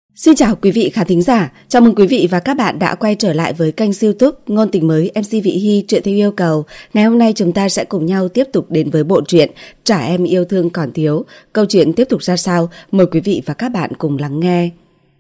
Xin chào quý vị khán thính giả, chào mừng quý vị và các bạn đã quay trở lại với kênh YouTube Ngôn Tình Mới MC Vị Hy truyện theo yêu cầu. Ngày hôm nay chúng ta sẽ cùng nhau tiếp tục đến với bộ truyện Trả Em Yêu Thương Còn Thiếu. Câu chuyện tiếp tục ra sao? Mời quý vị và các bạn cùng lắng nghe.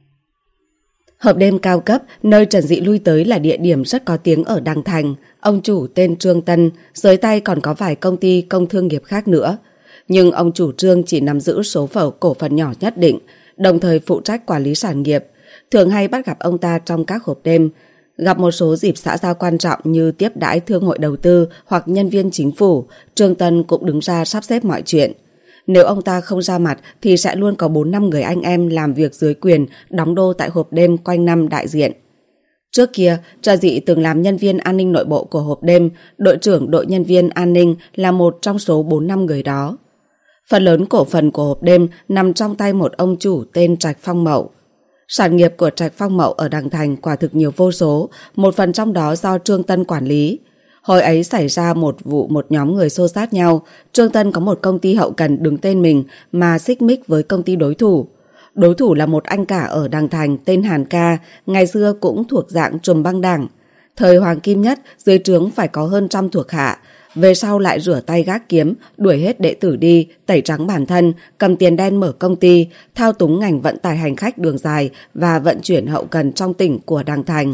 Hộp đêm cao cấp, nơi Trần Dị lui tới là địa điểm rất có tiếng ở Đằng Thành. Ông chủ tên Trương Tân, dưới tay còn có vài công ty công thương nghiệp khác nữa. Nhưng ông chủ Trương chỉ nắm giữ số cổ phần nhỏ nhất định, đồng thời phụ trách quản lý sản nghiệp. Thường hay bắt gặp ông ta trong các hộp đêm, gặp một số dịp xã giao quan trọng như tiếp đãi thương hội đầu tư hoặc nhân viên chính phủ. Trương Tân cũng đứng ra sắp xếp mọi chuyện. Nếu ông ta không ra mặt thì sẽ luôn có 4-5 người anh em làm việc dưới quyền, đóng đô tại hộp đêm quanh năm đại diện. Trước kia, Trần Dị từng làm nhân viên an ninh nội bộ của hộp đêm, đội trưởng đội nhân viên an ninh là một trong số 4-5 người đó. Phần lớn cổ phần của hộp đêm nằm trong tay một ông chủ tên Trạch Phong Mậu. Sản nghiệp của Trạch Phong Mậu ở Đằng Thành quả thực nhiều vô số, một phần trong đó do Trương Tân quản lý. Hồi ấy xảy ra một vụ một nhóm người xô xát nhau, Trương Tân có một công ty hậu cần đứng tên mình mà xích mích với công ty đối thủ. Đối thủ là một anh cả ở Đằng Thành tên Hàn Ca, ngày xưa cũng thuộc dạng trùm băng đảng. Thời hoàng kim nhất, dưới trướng phải có hơn 100 thuộc hạ. Về sau lại rửa tay gác kiếm, đuổi hết đệ tử đi, tẩy trắng bản thân, cầm tiền đen mở công ty, thao túng ngành vận tải hành khách đường dài và vận chuyển hậu cần trong tỉnh của Đằng Thành.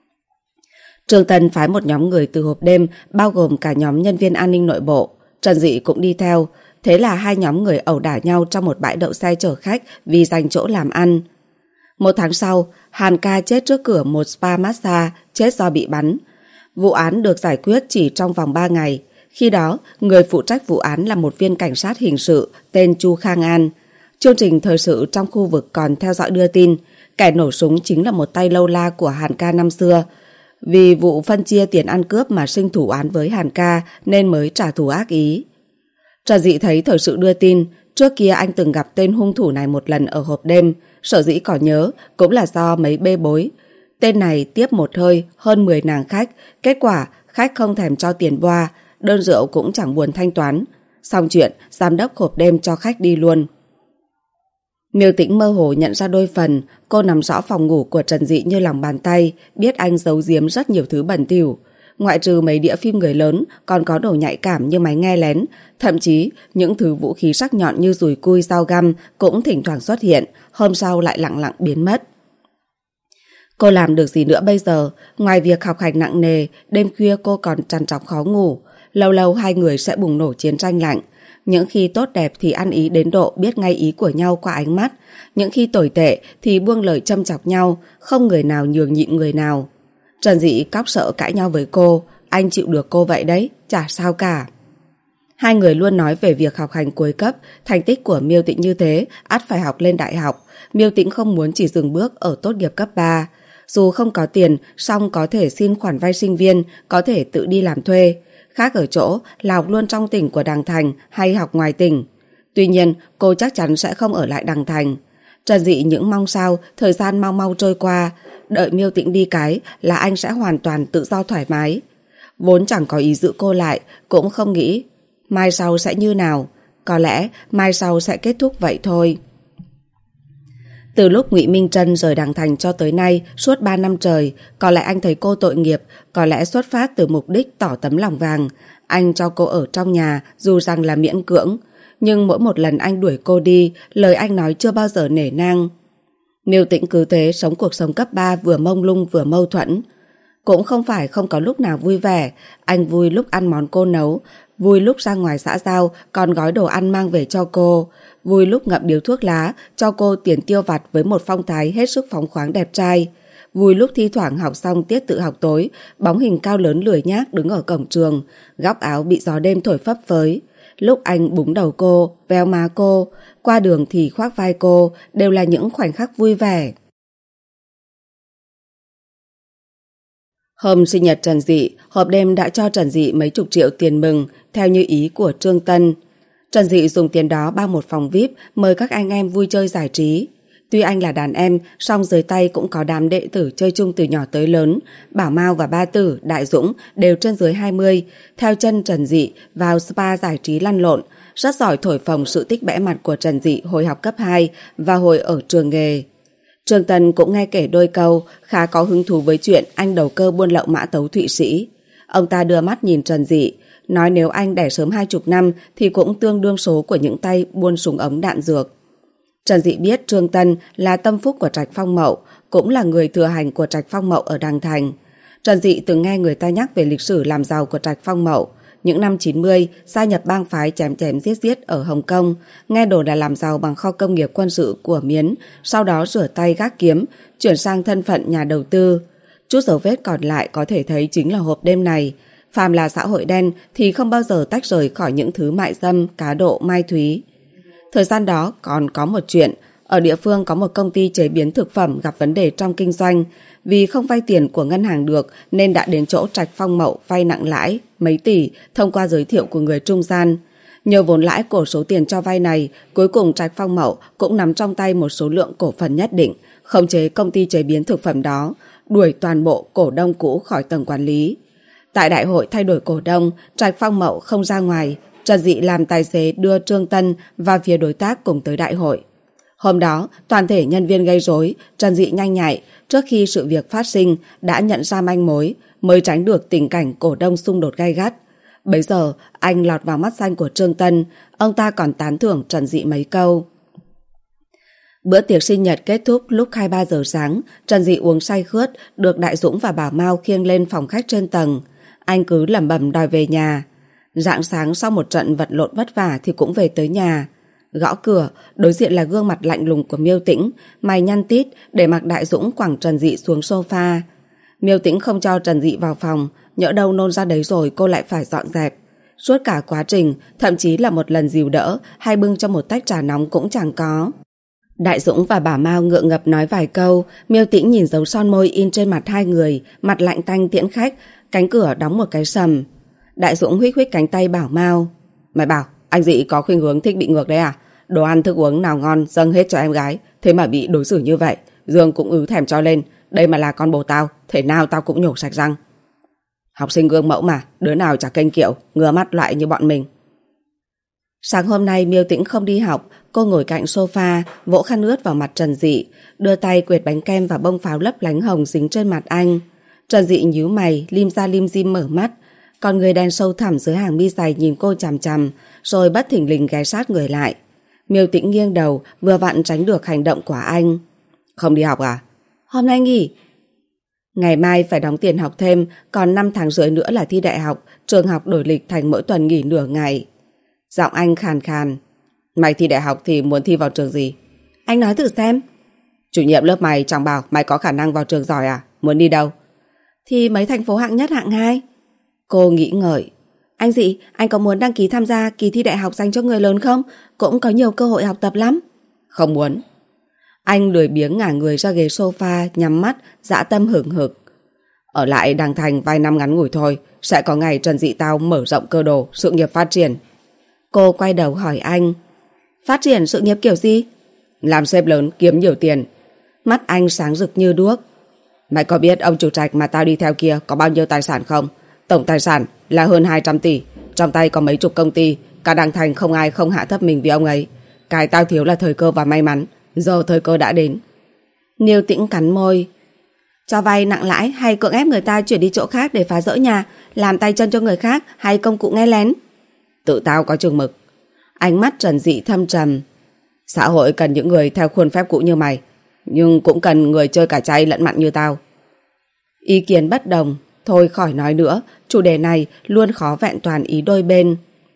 Trương Tân phái một nhóm người từ hộp đêm, bao gồm cả nhóm nhân viên an ninh nội bộ. Trần Dị cũng đi theo. Thế là hai nhóm người ẩu đả nhau trong một bãi đậu xe chở khách vì giành chỗ làm ăn. 1 tháng sau, Hàn Ca chết trước cửa một spa massage, chết do bị bắn. Vụ án được giải quyết chỉ trong vòng 3 ngày. Khi đó, người phụ trách vụ án là một viên cảnh sát hình sự tên Chu Khang An. Chương trình thời sự trong khu vực còn theo dõi đưa tin, kẻ nổ súng chính là một tay lâu la của Hàn Ca năm xưa. Vì vụ phân chia tiền ăn cướp mà sinh thủ án với Hàn Ca nên mới trả thù ác ý. Trần Dị thấy thời sự đưa tin, trước kia anh từng gặp tên hung thủ này một lần ở hộp đêm, sở dĩ có nhớ cũng là do mấy bê bối. Tên này tiếp một hơi hơn 10 nàng khách, kết quả khách không thèm cho tiền boa, đơn rượu cũng chẳng buồn thanh toán. Xong chuyện, giám đốc hộp đêm cho khách đi luôn. Miêu Tĩnh mơ hồ nhận ra đôi phần, cô nắm rõ phòng ngủ của Trần Dị như lòng bàn tay, biết anh giấu giếm rất nhiều thứ bẩn thỉu. Ngoại trừ mấy đĩa phim người lớn, còn có đồ nhạy cảm như máy nghe lén, thậm chí những thứ vũ khí sắc nhọn như dùi cui, dao găm cũng thỉnh thoảng xuất hiện, hôm sau lại lặng lặng biến mất. Cô làm được gì nữa bây giờ? Ngoài việc học hành nặng nề, đêm khuya cô còn trằn trọc khó ngủ. Lâu lâu hai người sẽ bùng nổ chiến tranh lạnh. Những khi tốt đẹp thì ăn ý đến độ biết ngay ý của nhau qua ánh mắt. Những khi tồi tệ thì buông lời châm chọc nhau, không người nào nhường nhịn người nào. Trần Dị cóc sợ cãi nhau với cô. Anh chịu được cô vậy đấy, chả sao cả. Hai người luôn nói về việc học hành cuối cấp. Thành tích của Miêu Tĩnh như thế, ắt phải học lên đại học. Miêu Tĩnh không muốn chỉ dừng bước ở tốt nghiệp cấp 3. Dù không có tiền, song có thể xin khoản vay sinh viên, có thể tự đi làm thuê. Khác ở chỗ là học luôn trong tỉnh của Đằng Thành hay học ngoài tỉnh. Tuy nhiên, cô chắc chắn sẽ không ở lại Đằng Thành. Trần Dị những mong sao thời gian mau mau trôi qua, đợi Miêu Tĩnh đi cái là anh sẽ hoàn toàn tự do thoải mái. Vốn chẳng có ý giữ cô lại, cũng không nghĩ mai sau sẽ như nào. Có lẽ mai sau sẽ kết thúc vậy thôi. Từ lúc Ngụy Minh Trân rời Đằng Thành cho tới nay, suốt 3 năm trời, có lẽ anh thấy cô tội nghiệp, có lẽ xuất phát từ mục đích tỏ tấm lòng vàng. Anh cho cô ở trong nhà, dù rằng là miễn cưỡng. Nhưng mỗi một lần anh đuổi cô đi, lời anh nói chưa bao giờ nể nang. Miêu Tĩnh cứ thế sống cuộc sống cấp 3 vừa mông lung vừa mâu thuẫn. Cũng không phải không có lúc nào vui vẻ. Anh vui lúc ăn món cô nấu, vui lúc ra ngoài xã giao còn gói đồ ăn mang về cho cô, vui lúc ngậm điếu thuốc lá cho cô tiền tiêu vặt với một phong thái hết sức phóng khoáng đẹp trai, vui lúc thi thoảng học xong tiết tự học tối, bóng hình cao lớn lười nhác đứng ở cổng trường, góc áo bị gió đêm thổi phấp phới. Lúc anh búng đầu cô, véo má cô, qua đường thì khoác vai cô, đều là những khoảnh khắc vui vẻ. Hôm sinh nhật Trần Dị, hộp đêm đã cho Trần Dị mấy chục triệu tiền mừng, theo như ý của Trương Tân. Trần Dị dùng tiền đó bao một phòng VIP, mời các anh em vui chơi giải trí. Tuy anh là đàn em, song dưới tay cũng có đám đệ tử chơi chung từ nhỏ tới lớn. Bảo Mao và Ba Tử, Đại Dũng đều trên dưới 20, theo chân Trần Dị vào spa giải trí lăn lộn, rất giỏi thổi phồng sự tích bẽ mặt của Trần Dị hồi học cấp 2 và hồi ở trường nghề. Trương Tân cũng nghe kể đôi câu, khá có hứng thú với chuyện anh đầu cơ buôn lậu mã tấu Thụy Sĩ. Ông ta đưa mắt nhìn Trần Dị, nói nếu anh đẻ sớm 20 năm thì cũng tương đương số của những tay buôn súng ống đạn dược. Trần Dị biết Trương Tân là tâm phúc của Trạch Phong Mậu, cũng là người thừa hành của Trạch Phong Mậu ở Đằng Thành. Trần Dị từng nghe người ta nhắc về lịch sử làm giàu của Trạch Phong Mậu. Những năm 90, gia nhập bang phái chém chém giết giết ở Hồng Kông, nghe đồn là làm giàu bằng kho công nghiệp quân sự của Miến, sau đó rửa tay gác kiếm, chuyển sang thân phận nhà đầu tư. Chút dấu vết còn lại có thể thấy chính là hộp đêm này. Phàm là xã hội đen thì không bao giờ tách rời khỏi những thứ mại dâm, cá độ, mai thúy. Thời gian đó còn có một chuyện, ở địa phương có một công ty chế biến thực phẩm gặp vấn đề trong kinh doanh. Vì không vay tiền của ngân hàng được nên đã đến chỗ Trạch Phong Mậu vay nặng lãi mấy tỷ thông qua giới thiệu của người trung gian. Nhờ vốn lãi của số tiền cho vay này, cuối cùng Trạch Phong Mậu cũng nắm trong tay một số lượng cổ phần nhất định, khống chế công ty chế biến thực phẩm đó, đuổi toàn bộ cổ đông cũ khỏi tầng quản lý. Tại đại hội thay đổi cổ đông, Trạch Phong Mậu không ra ngoài, Trần Dị làm tài xế đưa Trương Tân và phía đối tác cùng tới đại hội. Hôm đó, toàn thể nhân viên gây rối, Trần Dị nhanh nhạy, trước khi sự việc phát sinh đã nhận ra manh mối, mới tránh được tình cảnh cổ đông xung đột gay gắt. Bấy giờ, anh lọt vào mắt xanh của Trương Tân, ông ta còn tán thưởng Trần Dị mấy câu. Bữa tiệc sinh nhật kết thúc lúc 2-3 giờ sáng, Trần Dị uống say khướt, được Đại Dũng và Bảo Mao khiêng lên phòng khách trên tầng. Anh cứ lẩm bẩm đòi về nhà. Rạng sáng sau một trận vật lộn vất vả thì cũng về tới nhà. Gõ cửa, đối diện là gương mặt lạnh lùng của Miêu Tĩnh, mày nhăn tít để mặc Đại Dũng quẳng Trần Dị xuống sofa. Miêu Tĩnh không cho Trần Dị vào phòng, nhỡ đâu nôn ra đấy rồi cô lại phải dọn dẹp. Suốt cả quá trình, thậm chí là một lần dìu đỡ hay bưng cho một tách trà nóng cũng chẳng có. Đại Dũng và Bảo Mao ngượng ngập nói vài câu, Miêu Tĩnh nhìn dấu son môi in trên mặt hai người, mặt lạnh tanh tiễn khách, cánh cửa đóng một cái sầm. Đại Dũng huých huých cánh tay Bảo Mao. Mày bảo anh Dị có khuynh hướng thích bị ngược đấy à? Đồ ăn thức uống nào ngon dâng hết cho em gái, thế mà bị đối xử như vậy. Dương cũng ứ thèm cho lên. Đây mà là con bồ tao, thể nào tao cũng nhổ sạch răng. Học sinh gương mẫu mà, đứa nào chả kênh kiệu, ngừa mắt loại như bọn mình. Sáng hôm nay Miêu Tĩnh không đi học, cô ngồi cạnh sofa, vỗ khăn ướt vào mặt Trần Dị, đưa tay quệt bánh kem và bông pháo lấp lánh hồng dính trên mặt anh. Trần Dị nhíu mày, lim ra lim dim mở mắt, còn người đen sâu thẳm dưới hàng mi dày nhìn cô chằm chằm, rồi bất thình lình ghé sát người lại. Miêu Tĩnh nghiêng đầu, vừa vặn tránh được hành động của anh. Không đi học à? Hôm nay nghỉ. Ngày mai phải đóng tiền học thêm, còn 5 tháng rưỡi nữa là thi đại học, trường học đổi lịch thành mỗi tuần nghỉ nửa ngày. Giọng anh khàn khàn. Mày thi đại học thì muốn thi vào trường gì? Anh nói thử xem. Chủ nhiệm lớp mày chẳng bảo mày có khả năng vào trường giỏi à? Muốn đi đâu? Thì mấy thành phố hạng nhất hạng 2. Cô nghĩ ngợi. Anh Dị, anh có muốn đăng ký tham gia kỳ thi đại học dành cho người lớn không? Cũng có nhiều cơ hội học tập lắm. Không muốn. Anh lười biếng ngả người ra ghế sofa, nhắm mắt, dã tâm hừng hực. Ở lại Đằng Thành vài năm ngắn ngủi thôi, sẽ có ngày Trần Dị tao mở rộng cơ đồ, sự nghiệp phát triển. Cô quay đầu hỏi anh. Phát triển sự nghiệp kiểu gì? Làm sếp lớn, kiếm nhiều tiền. Mắt anh sáng rực như đuốc. Mày có biết ông chủ Trạch mà tao đi theo kia có bao nhiêu tài sản không? Tổng tài sản là hơn 200 tỷ, trong tay có mấy chục công ty, cả Đằng Thành không ai không hạ thấp mình vì ông ấy. Cái tao thiếu là thời cơ và may mắn, giờ thời cơ đã đến. Miêu Tĩnh cắn môi. Cho vay nặng lãi hay cưỡng ép người ta chuyển đi chỗ khác để phá rỡ nhà, làm tay chân cho người khác hay công cụ nghe lén? Tự tao có chừng mực. Ánh mắt Trần Dị thâm trầm. Xã hội cần những người theo khuôn phép cũ như mày, nhưng cũng cần người chơi cả chay lẫn mặn như tao. Ý kiến bất đồng. Thôi khỏi nói nữa, chủ đề này luôn khó vẹn toàn ý đôi bên.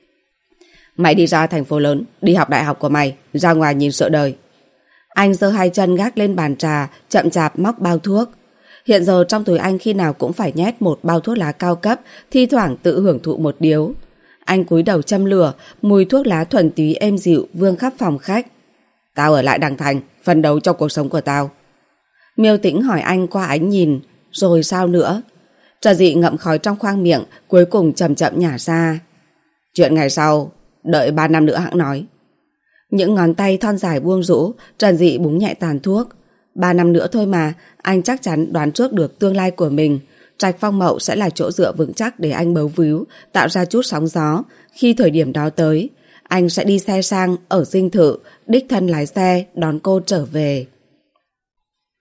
Mày đi ra thành phố lớn, đi học đại học của mày, ra ngoài nhìn sợ đời. Anh giơ hai chân gác lên bàn trà, chậm chạp móc bao thuốc. Hiện giờ trong túi anh khi nào cũng phải nhét một bao thuốc lá cao cấp, thi thoảng tự hưởng thụ một điếu. Anh cúi đầu châm lửa, mùi thuốc lá thuần túy êm dịu vương khắp phòng khách. Tao ở lại Đằng Thành, phấn đấu cho cuộc sống của tao. Miêu Tĩnh hỏi anh qua ánh nhìn. Rồi sao nữa? Trần Dị ngậm khói trong khoang miệng, cuối cùng chậm chậm nhả ra. Chuyện ngày sau, đợi 3 năm nữa hẵng nói. Những ngón tay thon dài buông rũ, Trần Dị búng nhẹ tàn thuốc. 3 năm nữa thôi mà, anh chắc chắn đoán trước được tương lai của mình. Trạch Phong Mậu sẽ là chỗ dựa vững chắc để anh bấu víu, tạo ra chút sóng gió. Khi thời điểm đó tới, anh sẽ đi xe sang ở dinh thự, đích thân lái xe đón cô trở về.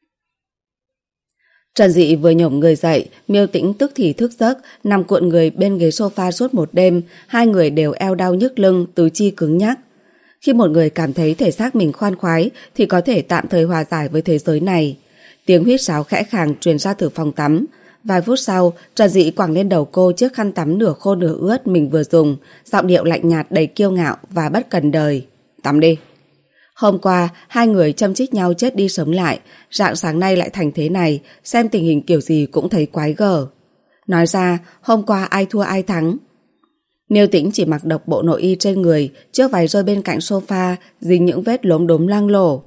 Trần Dị vừa nhổm người dậy, Miêu Tĩnh tức thì thức giấc, nằm cuộn người bên ghế sofa suốt một đêm. Hai người đều eo đau nhức lưng, tứ chi cứng nhắc. Khi một người cảm thấy thể xác mình khoan khoái thì có thể tạm thời hòa giải với thế giới này. Tiếng huýt sáo khẽ khàng truyền ra từ phòng tắm. Vài phút sau, Trần Dị quàng lên đầu cô chiếc khăn tắm nửa khô nửa ướt mình vừa dùng, giọng điệu lạnh nhạt đầy kiêu ngạo và bất cần đời. Tắm đi. Hôm qua, hai người châm chích nhau chết đi sống lại, rạng sáng nay lại thành thế này, xem tình hình kiểu gì cũng thấy quái gở. Nói ra, hôm qua ai thua ai thắng. Miêu Tĩnh chỉ mặc độc bộ nội y trên người, chiếc váy rơi bên cạnh sofa, dính những vết lốm đốm loang lổ.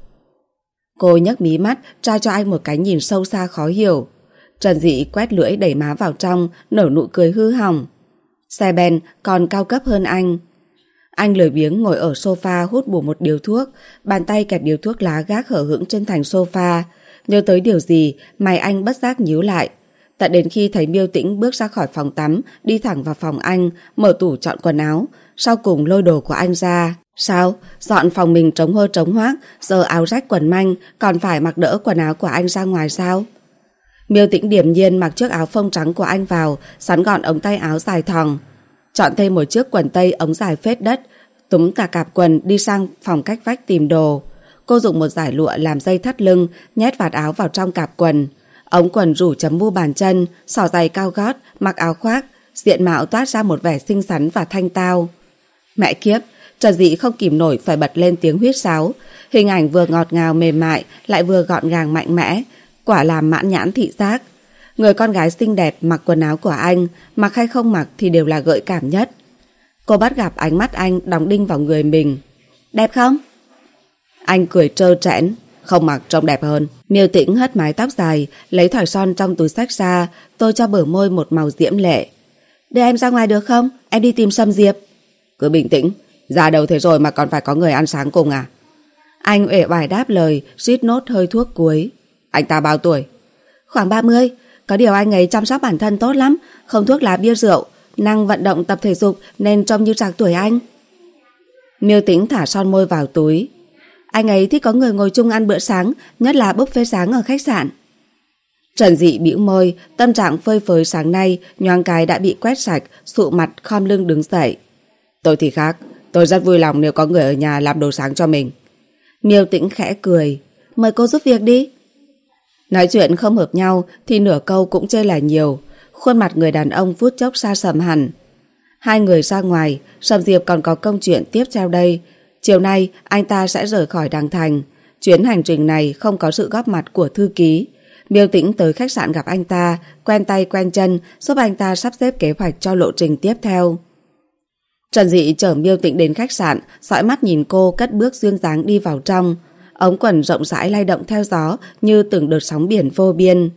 Cô nhấc mí mắt, tra cho anh một cái nhìn sâu xa khó hiểu. Trần Dị quét lưỡi đẩy má vào trong, nở nụ cười hư hỏng. Xe ben còn cao cấp hơn anh. Anh lười biếng ngồi ở sofa hút bù một điếu thuốc, bàn tay kẹp điếu thuốc lá gác hở hững trên thành sofa. Nhớ tới điều gì, mày anh bất giác nhíu lại. Tận đến khi thấy Miêu Tĩnh bước ra khỏi phòng tắm, đi thẳng vào phòng anh, mở tủ chọn quần áo, sau cùng lôi đồ của anh ra. Sao? Dọn phòng mình trống hơ trống hoác, giờ áo rách quần manh, còn phải mặc đỡ quần áo của anh ra ngoài sao? Miêu Tĩnh điềm nhiên mặc chiếc áo phông trắng của anh vào, xoắn gọn ống tay áo dài thòng. Chọn thêm một chiếc quần tây ống dài phết đất, túm cả cạp quần đi sang phòng cách vách tìm đồ. Cô dùng một dải lụa làm dây thắt lưng, nhét vạt áo vào trong cạp quần. Ống quần rủ chấm mu bàn chân, xỏ giày cao gót, mặc áo khoác, diện mạo toát ra một vẻ xinh xắn và thanh tao. Mẹ kiếp, Trần Dị không kìm nổi phải bật lên tiếng huýt sáo. Hình ảnh vừa ngọt ngào mềm mại, lại vừa gọn gàng mạnh mẽ, quả làm mãn nhãn thị giác. Người con gái xinh đẹp mặc quần áo của anh, mặc hay không mặc thì đều là gợi cảm nhất. Cô bắt gặp ánh mắt anh đóng đinh vào người mình. Đẹp không? Anh cười trơ trẽn. Không mặc trông đẹp hơn. Miêu Tĩnh hất mái tóc dài, lấy thỏi son trong túi xách ra, tô cho bờ môi một màu diễm lệ. Đưa em ra ngoài được không? Em đi tìm Sâm Diệp. Cứ bình tĩnh, già đầu thế rồi mà còn phải có người ăn sáng cùng à? Anh uể oải đáp lời, suýt nốt hơi thuốc cuối. Anh ta bao tuổi? Khoảng 30. Có điều anh ấy chăm sóc bản thân tốt lắm, không thuốc lá bia rượu, năng vận động tập thể dục nên trông như trạc tuổi anh. Miêu Tĩnh thả son môi vào túi. Anh ấy thích có người ngồi chung ăn bữa sáng, nhất là buffet sáng ở khách sạn. Trần Dị bĩu môi, tâm trạng phơi phới sáng nay nhoáng cái đã bị quét sạch, sụ mặt khom lưng đứng dậy. Tôi thì khác, tôi rất vui lòng nếu có người ở nhà làm đồ sáng cho mình. Miêu Tĩnh khẽ cười. Mời cô giúp việc đi. Nói chuyện không hợp nhau thì nửa câu cũng chê là nhiều. Khuôn mặt người đàn ông phút chốc xa sầm hẳn. Hai người ra ngoài, Sâm Diệp còn có công chuyện tiếp theo đây. Chiều nay anh ta sẽ rời khỏi Đàng Thành. Chuyến hành trình này không có sự góp mặt của thư ký. Miêu Tĩnh tới khách sạn gặp anh ta, quen tay quen chân, giúp anh ta sắp xếp kế hoạch cho lộ trình tiếp theo. Trần Dị chở Miêu Tĩnh đến khách sạn, dõi mắt nhìn cô cất bước duyên dáng đi vào trong. Ống quần rộng rãi lay động theo gió như từng đợt sóng biển vô biên.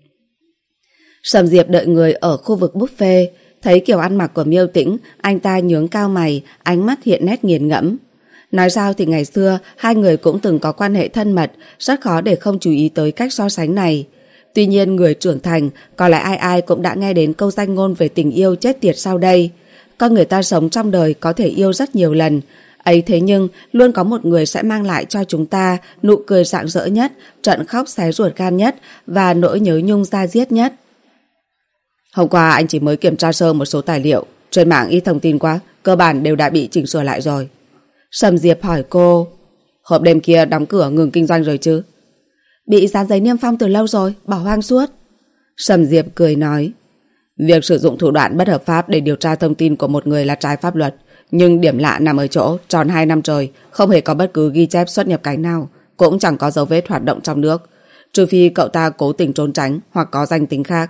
Sâm Diệp đợi người ở khu vực buffet. Thấy kiểu ăn mặc của Miêu Tĩnh, anh ta nhướng cao mày, ánh mắt hiện nét nghiền ngẫm. Nói sao thì ngày xưa hai người cũng từng có quan hệ thân mật, rất khó để không chú ý tới cách so sánh này. Tuy nhiên người trưởng thành, có lẽ ai ai cũng đã nghe đến câu danh ngôn về tình yêu chết tiệt sau đây. Con người ta sống trong đời có thể yêu rất nhiều lần, ấy thế nhưng luôn có một người sẽ mang lại cho chúng ta nụ cười rạng rỡ nhất, trận khóc xé ruột gan nhất và nỗi nhớ nhung da diết nhất. Hôm qua anh chỉ mới kiểm tra sơ một số tài liệu, trên mạng ít thông tin quá, cơ bản đều đã bị chỉnh sửa lại rồi. Sâm Diệp hỏi cô. Hộp đêm kia đóng cửa ngừng kinh doanh rồi chứ? Bị dán giấy niêm phong từ lâu rồi, bỏ hoang suốt. Sâm Diệp cười nói. Việc sử dụng thủ đoạn bất hợp pháp để điều tra thông tin của một người là trái pháp luật. Nhưng điểm lạ nằm ở chỗ tròn 2 năm trời không hề có bất cứ ghi chép xuất nhập cảnh nào, cũng chẳng có dấu vết hoạt động trong nước, trừ phi cậu ta cố tình trốn tránh hoặc có danh tính khác.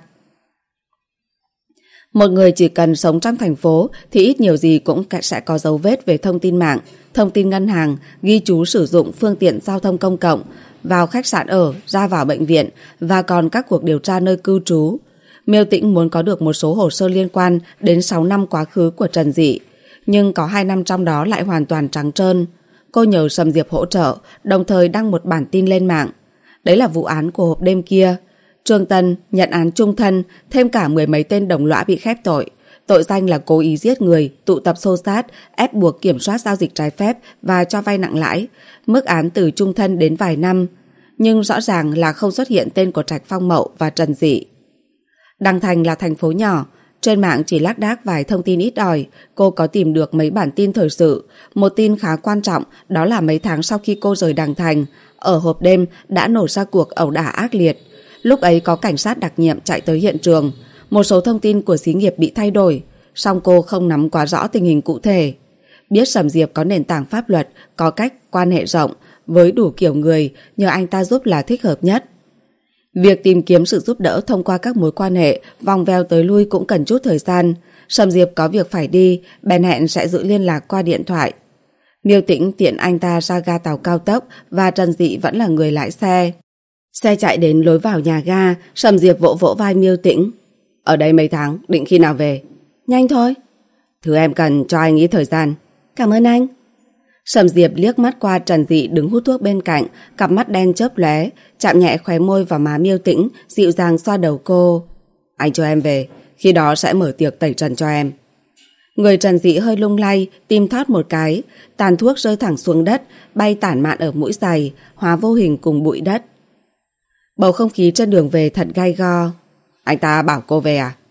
Một người chỉ cần sống trong thành phố thì ít nhiều gì cũng sẽ có dấu vết về thông tin mạng, thông tin ngân hàng, ghi chú sử dụng phương tiện giao thông công cộng, vào khách sạn ở, ra vào bệnh viện và còn các cuộc điều tra nơi cư trú. Miêu Tĩnh muốn có được một số hồ sơ liên quan đến 6 năm quá khứ của Trần Dị, nhưng có 2 năm trong đó lại hoàn toàn trắng trơn. Cô nhờ Sâm Diệp hỗ trợ, đồng thời đăng một bản tin lên mạng. Đấy là vụ án của hộp đêm kia. Trương Tân nhận án chung thân, thêm cả 10 mấy tên đồng lõa bị khép tội. Tội danh là cố ý giết người, tụ tập xô xát, ép buộc kiểm soát giao dịch trái phép và cho vay nặng lãi. Mức án từ chung thân đến vài năm. nhưng rõ ràng là không xuất hiện tên của Trạch Phong Mậu và Trần Dị. Đăng Thành là thành phố nhỏ, trên mạng chỉ lác đác vài thông tin ít ỏi. Cô có tìm được mấy bản tin thời sự. Một tin khá quan trọng đó là mấy tháng sau khi cô rời Đăng Thành, ở hộp đêm đã nổ ra cuộc ẩu đả ác liệt. Lúc ấy có cảnh sát đặc nhiệm chạy tới hiện trường. Một số thông tin của xí nghiệp bị thay đổi, song cô không nắm quá rõ tình hình cụ thể. Biết Sầm Diệp có nền tảng pháp luật, có cách quan hệ rộng với đủ kiểu người, nhờ anh ta giúp là thích hợp nhất. Việc tìm kiếm sự giúp đỡ thông qua các mối quan hệ vòng vèo tới lui cũng cần chút thời gian. Sầm Diệp có việc phải đi, bèn hẹn sẽ giữ liên lạc qua điện thoại. Miêu Tĩnh tiện anh ta ra ga tàu cao tốc và Trần Dị vẫn là người lái xe. Xe chạy đến lối vào nhà ga, Sầm Diệp vỗ vỗ vai Miêu Tĩnh. Ở đây mấy tháng, định khi nào về? Nhanh thôi. Thứ em cần cho anh ý thời gian. Cảm ơn anh. Sầm Diệp liếc mắt qua Trần Dị đứng hút thuốc bên cạnh, cặp mắt đen chớp lóe, chạm nhẹ khóe môi vào má Miêu Tĩnh, dịu dàng xoa đầu cô. Anh cho em về, khi đó sẽ mở tiệc tẩy trần cho em. Người Trần Dị hơi lung lay, tim thót một cái, tàn thuốc rơi thẳng xuống đất, bay tản mạn ở mũi giày, hóa vô hình cùng bụi đất. Bầu không khí trên đường về thật gay go. Anh ta bảo cô về à?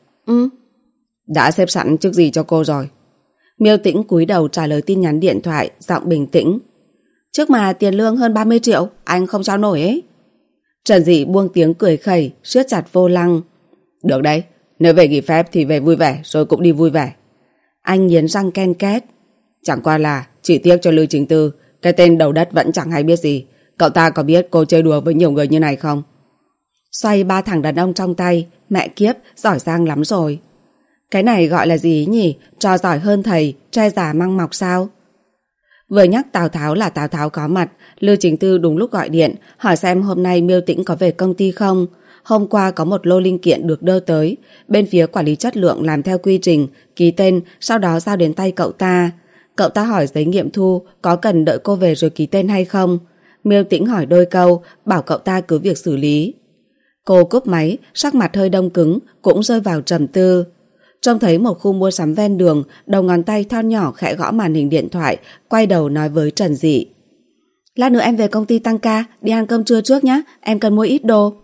Đã xếp sẵn chức gì cho cô rồi? Miêu Tĩnh cúi đầu trả lời tin nhắn điện thoại, giọng bình tĩnh. Trước mà tiền lương hơn 30 triệu, anh không cho nổi ấy. Trần Dị buông tiếng cười khẩy, siết chặt vô lăng. Được đấy, nếu về nghỉ phép thì về vui vẻ, rồi cũng đi vui vẻ. Anh nghiến răng ken két. Chẳng qua là chỉ tiếc cho Lưu Chính Tư, cái tên đầu đất vẫn chẳng hay biết gì. Cậu ta có biết cô chơi đùa với nhiều người như này không? Xoay 3 thằng đàn ông trong tay, mẹ kiếp, giỏi giang lắm rồi. Cái này gọi là gì nhỉ? Trò giỏi hơn thầy, tre già măng mọc sao? Vừa nhắc Tào Tháo là Tào Tháo có mặt, Lưu Chính Tư đúng lúc gọi điện, hỏi xem hôm nay Miêu Tĩnh có về công ty không. Hôm qua có một lô linh kiện được đưa tới, bên phía quản lý chất lượng làm theo quy trình, ký tên, sau đó giao đến tay cậu ta. Cậu ta hỏi giấy nghiệm thu có cần đợi cô về rồi ký tên hay không. Miêu Tĩnh hỏi đôi câu, bảo cậu ta cứ việc xử lý. Cô cúp máy, sắc mặt hơi đông cứng, cũng rơi vào trầm tư. Trông thấy một khu mua sắm ven đường, đầu ngón tay thon nhỏ khẽ gõ màn hình điện thoại, quay đầu nói với Trần Dị. Lát nữa em về công ty tăng ca, đi ăn cơm trưa trước nhé, em cần mua ít đồ.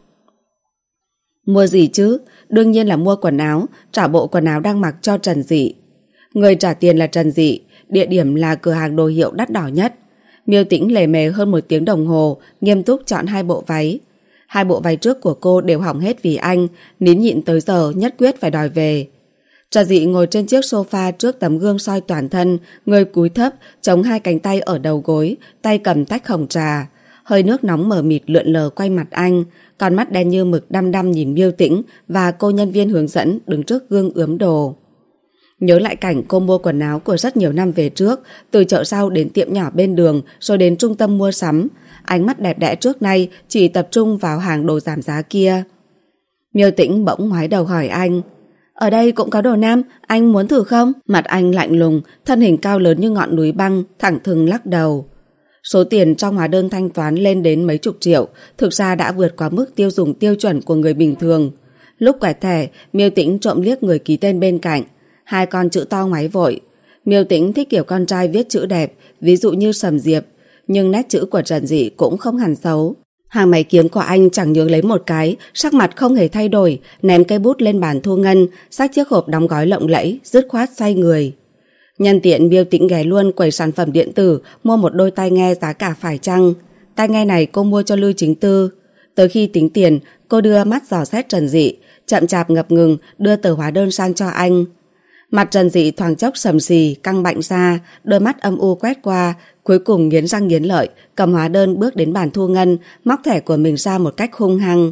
Mua gì chứ? Đương nhiên là mua quần áo, trả bộ quần áo đang mặc cho Trần Dị. Người trả tiền là Trần Dị, địa điểm là cửa hàng đồ hiệu đắt đỏ nhất. Miêu Tĩnh lề mề hơn 1 tiếng đồng hồ, nghiêm túc chọn 2 bộ váy. 2 bộ váy trước của cô đều hỏng hết vì anh, nín nhịn tới giờ nhất quyết phải đòi về. Trần Dị ngồi trên chiếc sofa trước tấm gương soi toàn thân, người cúi thấp, chống 2 cánh tay ở đầu gối, tay cầm tách hồng trà. Hơi nước nóng mờ mịt lượn lờ quanh mặt anh, con mắt đen như mực đăm đăm nhìn Miêu Tĩnh và cô nhân viên hướng dẫn đứng trước gương ướm đồ. Nhớ lại cảnh cô mua quần áo của rất nhiều năm về trước, từ chợ rau đến tiệm nhỏ bên đường rồi đến trung tâm mua sắm. Ánh mắt đẹp đẽ trước nay chỉ tập trung vào hàng đồ giảm giá kia. Miêu Tĩnh bỗng ngoái đầu hỏi anh. Ở đây cũng có đồ nam, anh muốn thử không? Mặt anh lạnh lùng, thân hình cao lớn như ngọn núi băng, thẳng thừng lắc đầu. Số tiền trong hóa đơn thanh toán lên đến mấy chục triệu, thực ra đã vượt qua mức tiêu dùng tiêu chuẩn của người bình thường. Lúc quẹt thẻ, Miêu Tĩnh trộm liếc người ký tên bên cạnh. 2 con chữ to ngoáy vội. Miêu Tĩnh thích kiểu con trai viết chữ đẹp, ví dụ như Sầm Diệp, nhưng nét chữ của Trần Dị cũng không hẳn xấu. Hàng máy kiếm của anh chẳng nhướng lấy một cái, sắc mặt không hề thay đổi, ném cây bút lên bàn thu ngân, xách chiếc hộp đóng gói lộng lẫy, dứt khoát xoay người. Nhân tiện Miêu Tĩnh ghé luôn quầy sản phẩm điện tử, mua một đôi tai nghe giá cả phải chăng. Tai nghe này cô mua cho Lưu Chính Tư. Tới khi tính tiền, cô đưa mắt dò xét Trần Dị, chậm chạp ngập ngừng đưa tờ hóa đơn sang cho anh. Mặt Trần Dị thoáng chốc sầm xì, căng bạnh ra, đôi mắt âm u quét qua, cuối cùng nghiến răng nghiến lợi, cầm hóa đơn bước đến bàn thu ngân, móc thẻ của mình ra một cách hung hăng.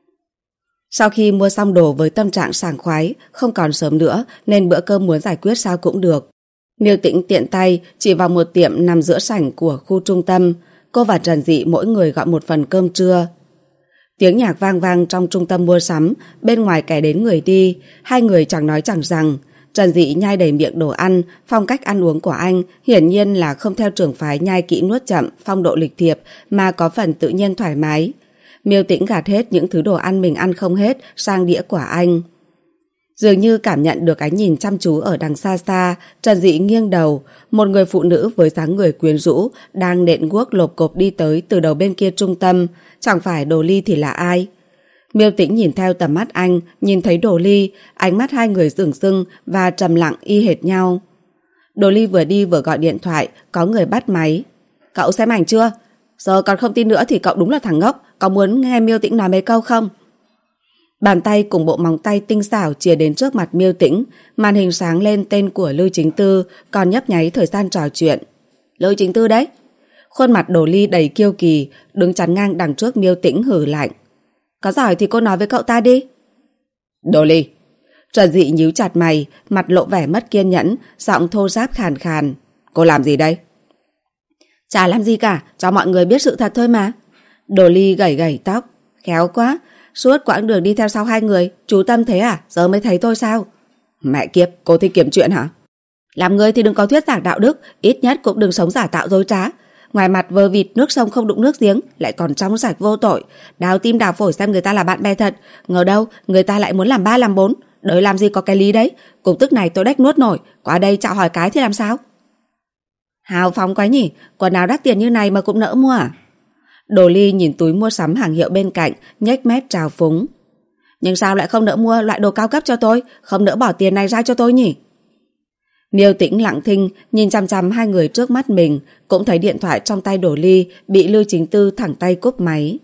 Sau khi mua xong đồ với tâm trạng sảng khoái, không còn sớm nữa nên bữa cơm muốn giải quyết sao cũng được. Miêu Tĩnh tiện tay chỉ vào một tiệm nằm giữa sảnh của khu trung tâm, cô và Trần Dị mỗi người gọi một phần cơm trưa. Tiếng nhạc vang vang trong trung tâm mua sắm, bên ngoài kẻ đến người đi, 2 người chẳng nói chẳng rằng. Trần Dị nhai đầy miệng đồ ăn, phong cách ăn uống của anh hiển nhiên là không theo trường phái nhai kỹ nuốt chậm, phong độ lịch thiệp mà có phần tự nhiên thoải mái. Miêu Tĩnh gạt hết những thứ đồ ăn mình ăn không hết sang đĩa của anh. Dường như cảm nhận được ánh nhìn chăm chú ở đằng xa xa, Trần Dị nghiêng đầu, một người phụ nữ với dáng người quyến rũ đang nện guốc lộp cộp đi tới từ đầu bên kia trung tâm, chẳng phải Đồ Ly thì là ai? Miêu Tĩnh nhìn theo tầm mắt anh, nhìn thấy Đồ Ly, ánh mắt hai người rừng rưng và trầm lặng y hệt nhau. Đồ Ly vừa đi vừa gọi điện thoại, có người bắt máy. Cậu xem ảnh chưa? Giờ còn không tin nữa thì cậu đúng là thằng ngốc, có muốn nghe Miêu Tĩnh nói mấy câu không? Bàn tay cùng bộ móng tay tinh xảo chìa đến trước mặt Miêu Tĩnh, màn hình sáng lên tên của Lưu Chính Tư, còn nhấp nháy thời gian trò chuyện. Lưu Chính Tư đấy. Khuôn mặt Đồ Ly đầy kiêu kỳ, đứng chắn ngang đằng trước Miêu Tĩnh hử lạnh. Có giỏi thì cô nói với cậu ta đi. Đồ Ly. Trần Dị nhíu chặt mày, mặt lộ vẻ mất kiên nhẫn, giọng thô ráp khàn khàn. Cô làm gì đây? Chả làm gì cả, cho mọi người biết sự thật thôi mà. Đồ Ly gẩy gẩy tóc. Khéo quá, suốt quãng đường đi theo sau hai người, chú tâm thế à? Giờ mới thấy tôi sao? Mẹ kiếp, cô thích kiếm chuyện hả? Làm người thì đừng có thuyết giảng đạo đức, ít nhất cũng đừng sống giả tạo dối trá. Ngoài mặt vờ vịt nước sông không đụng nước giếng, lại còn trong sạch vô tội, đào tim đào phổi xem người ta là bạn bè thật. Ngờ đâu người ta lại muốn làm ba làm bốn. Đời làm gì có cái lý đấy. Cục tức này tôi đách nuốt nổi. Qua đây chạo hỏi cái thì làm sao? Hào phóng quá nhỉ, quần áo đắt tiền như này mà cũng nỡ mua à? Đồ Ly nhìn túi mua sắm hàng hiệu bên cạnh, nhếch mép trào phúng. Nhưng sao lại không nỡ mua loại đồ cao cấp cho tôi, không nỡ bỏ tiền này ra cho tôi nhỉ? Miêu Tĩnh lặng thinh nhìn chằm chằm hai người trước mắt mình, cũng thấy điện thoại trong tay Đồ Ly bị Lưu Chính Tư thẳng tay cúp máy.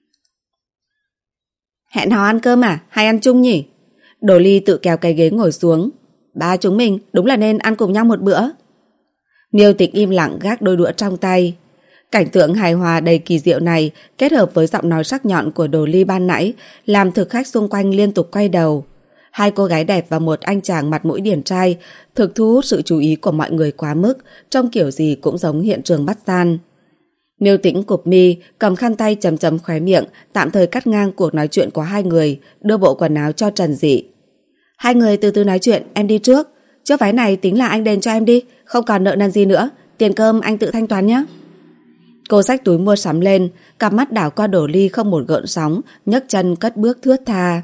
Hẹn hò ăn cơm à, hay ăn chung nhỉ? Đồ Ly tự kéo cái ghế ngồi xuống. Ba chúng mình đúng là nên ăn cùng nhau một bữa. Miêu Tĩnh im lặng gác đôi đũa trong tay. Cảnh tượng hài hòa đầy kỳ diệu này kết hợp với giọng nói sắc nhọn của Đồ Ly ban nãy làm thực khách xung quanh liên tục quay đầu. Hai cô gái đẹp và một anh chàng mặt mũi điển trai thực thu hút sự chú ý của mọi người quá mức, trông kiểu gì cũng giống hiện trường bắt gian. Miêu Tĩnh cụp mi, cầm khăn tay chấm chấm khóe miệng, tạm thời cắt ngang cuộc nói chuyện của hai người, đưa bộ quần áo cho Trần Dị. Hai người từ từ nói chuyện, em đi trước. Chiếc váy này tính là anh đền cho em đi, không còn nợ nần gì nữa, tiền cơm anh tự thanh toán nhé. Cô xách túi mua sắm lên, cặp mắt đảo qua Đồ Ly không một gợn sóng, nhấc chân cất bước thướt tha.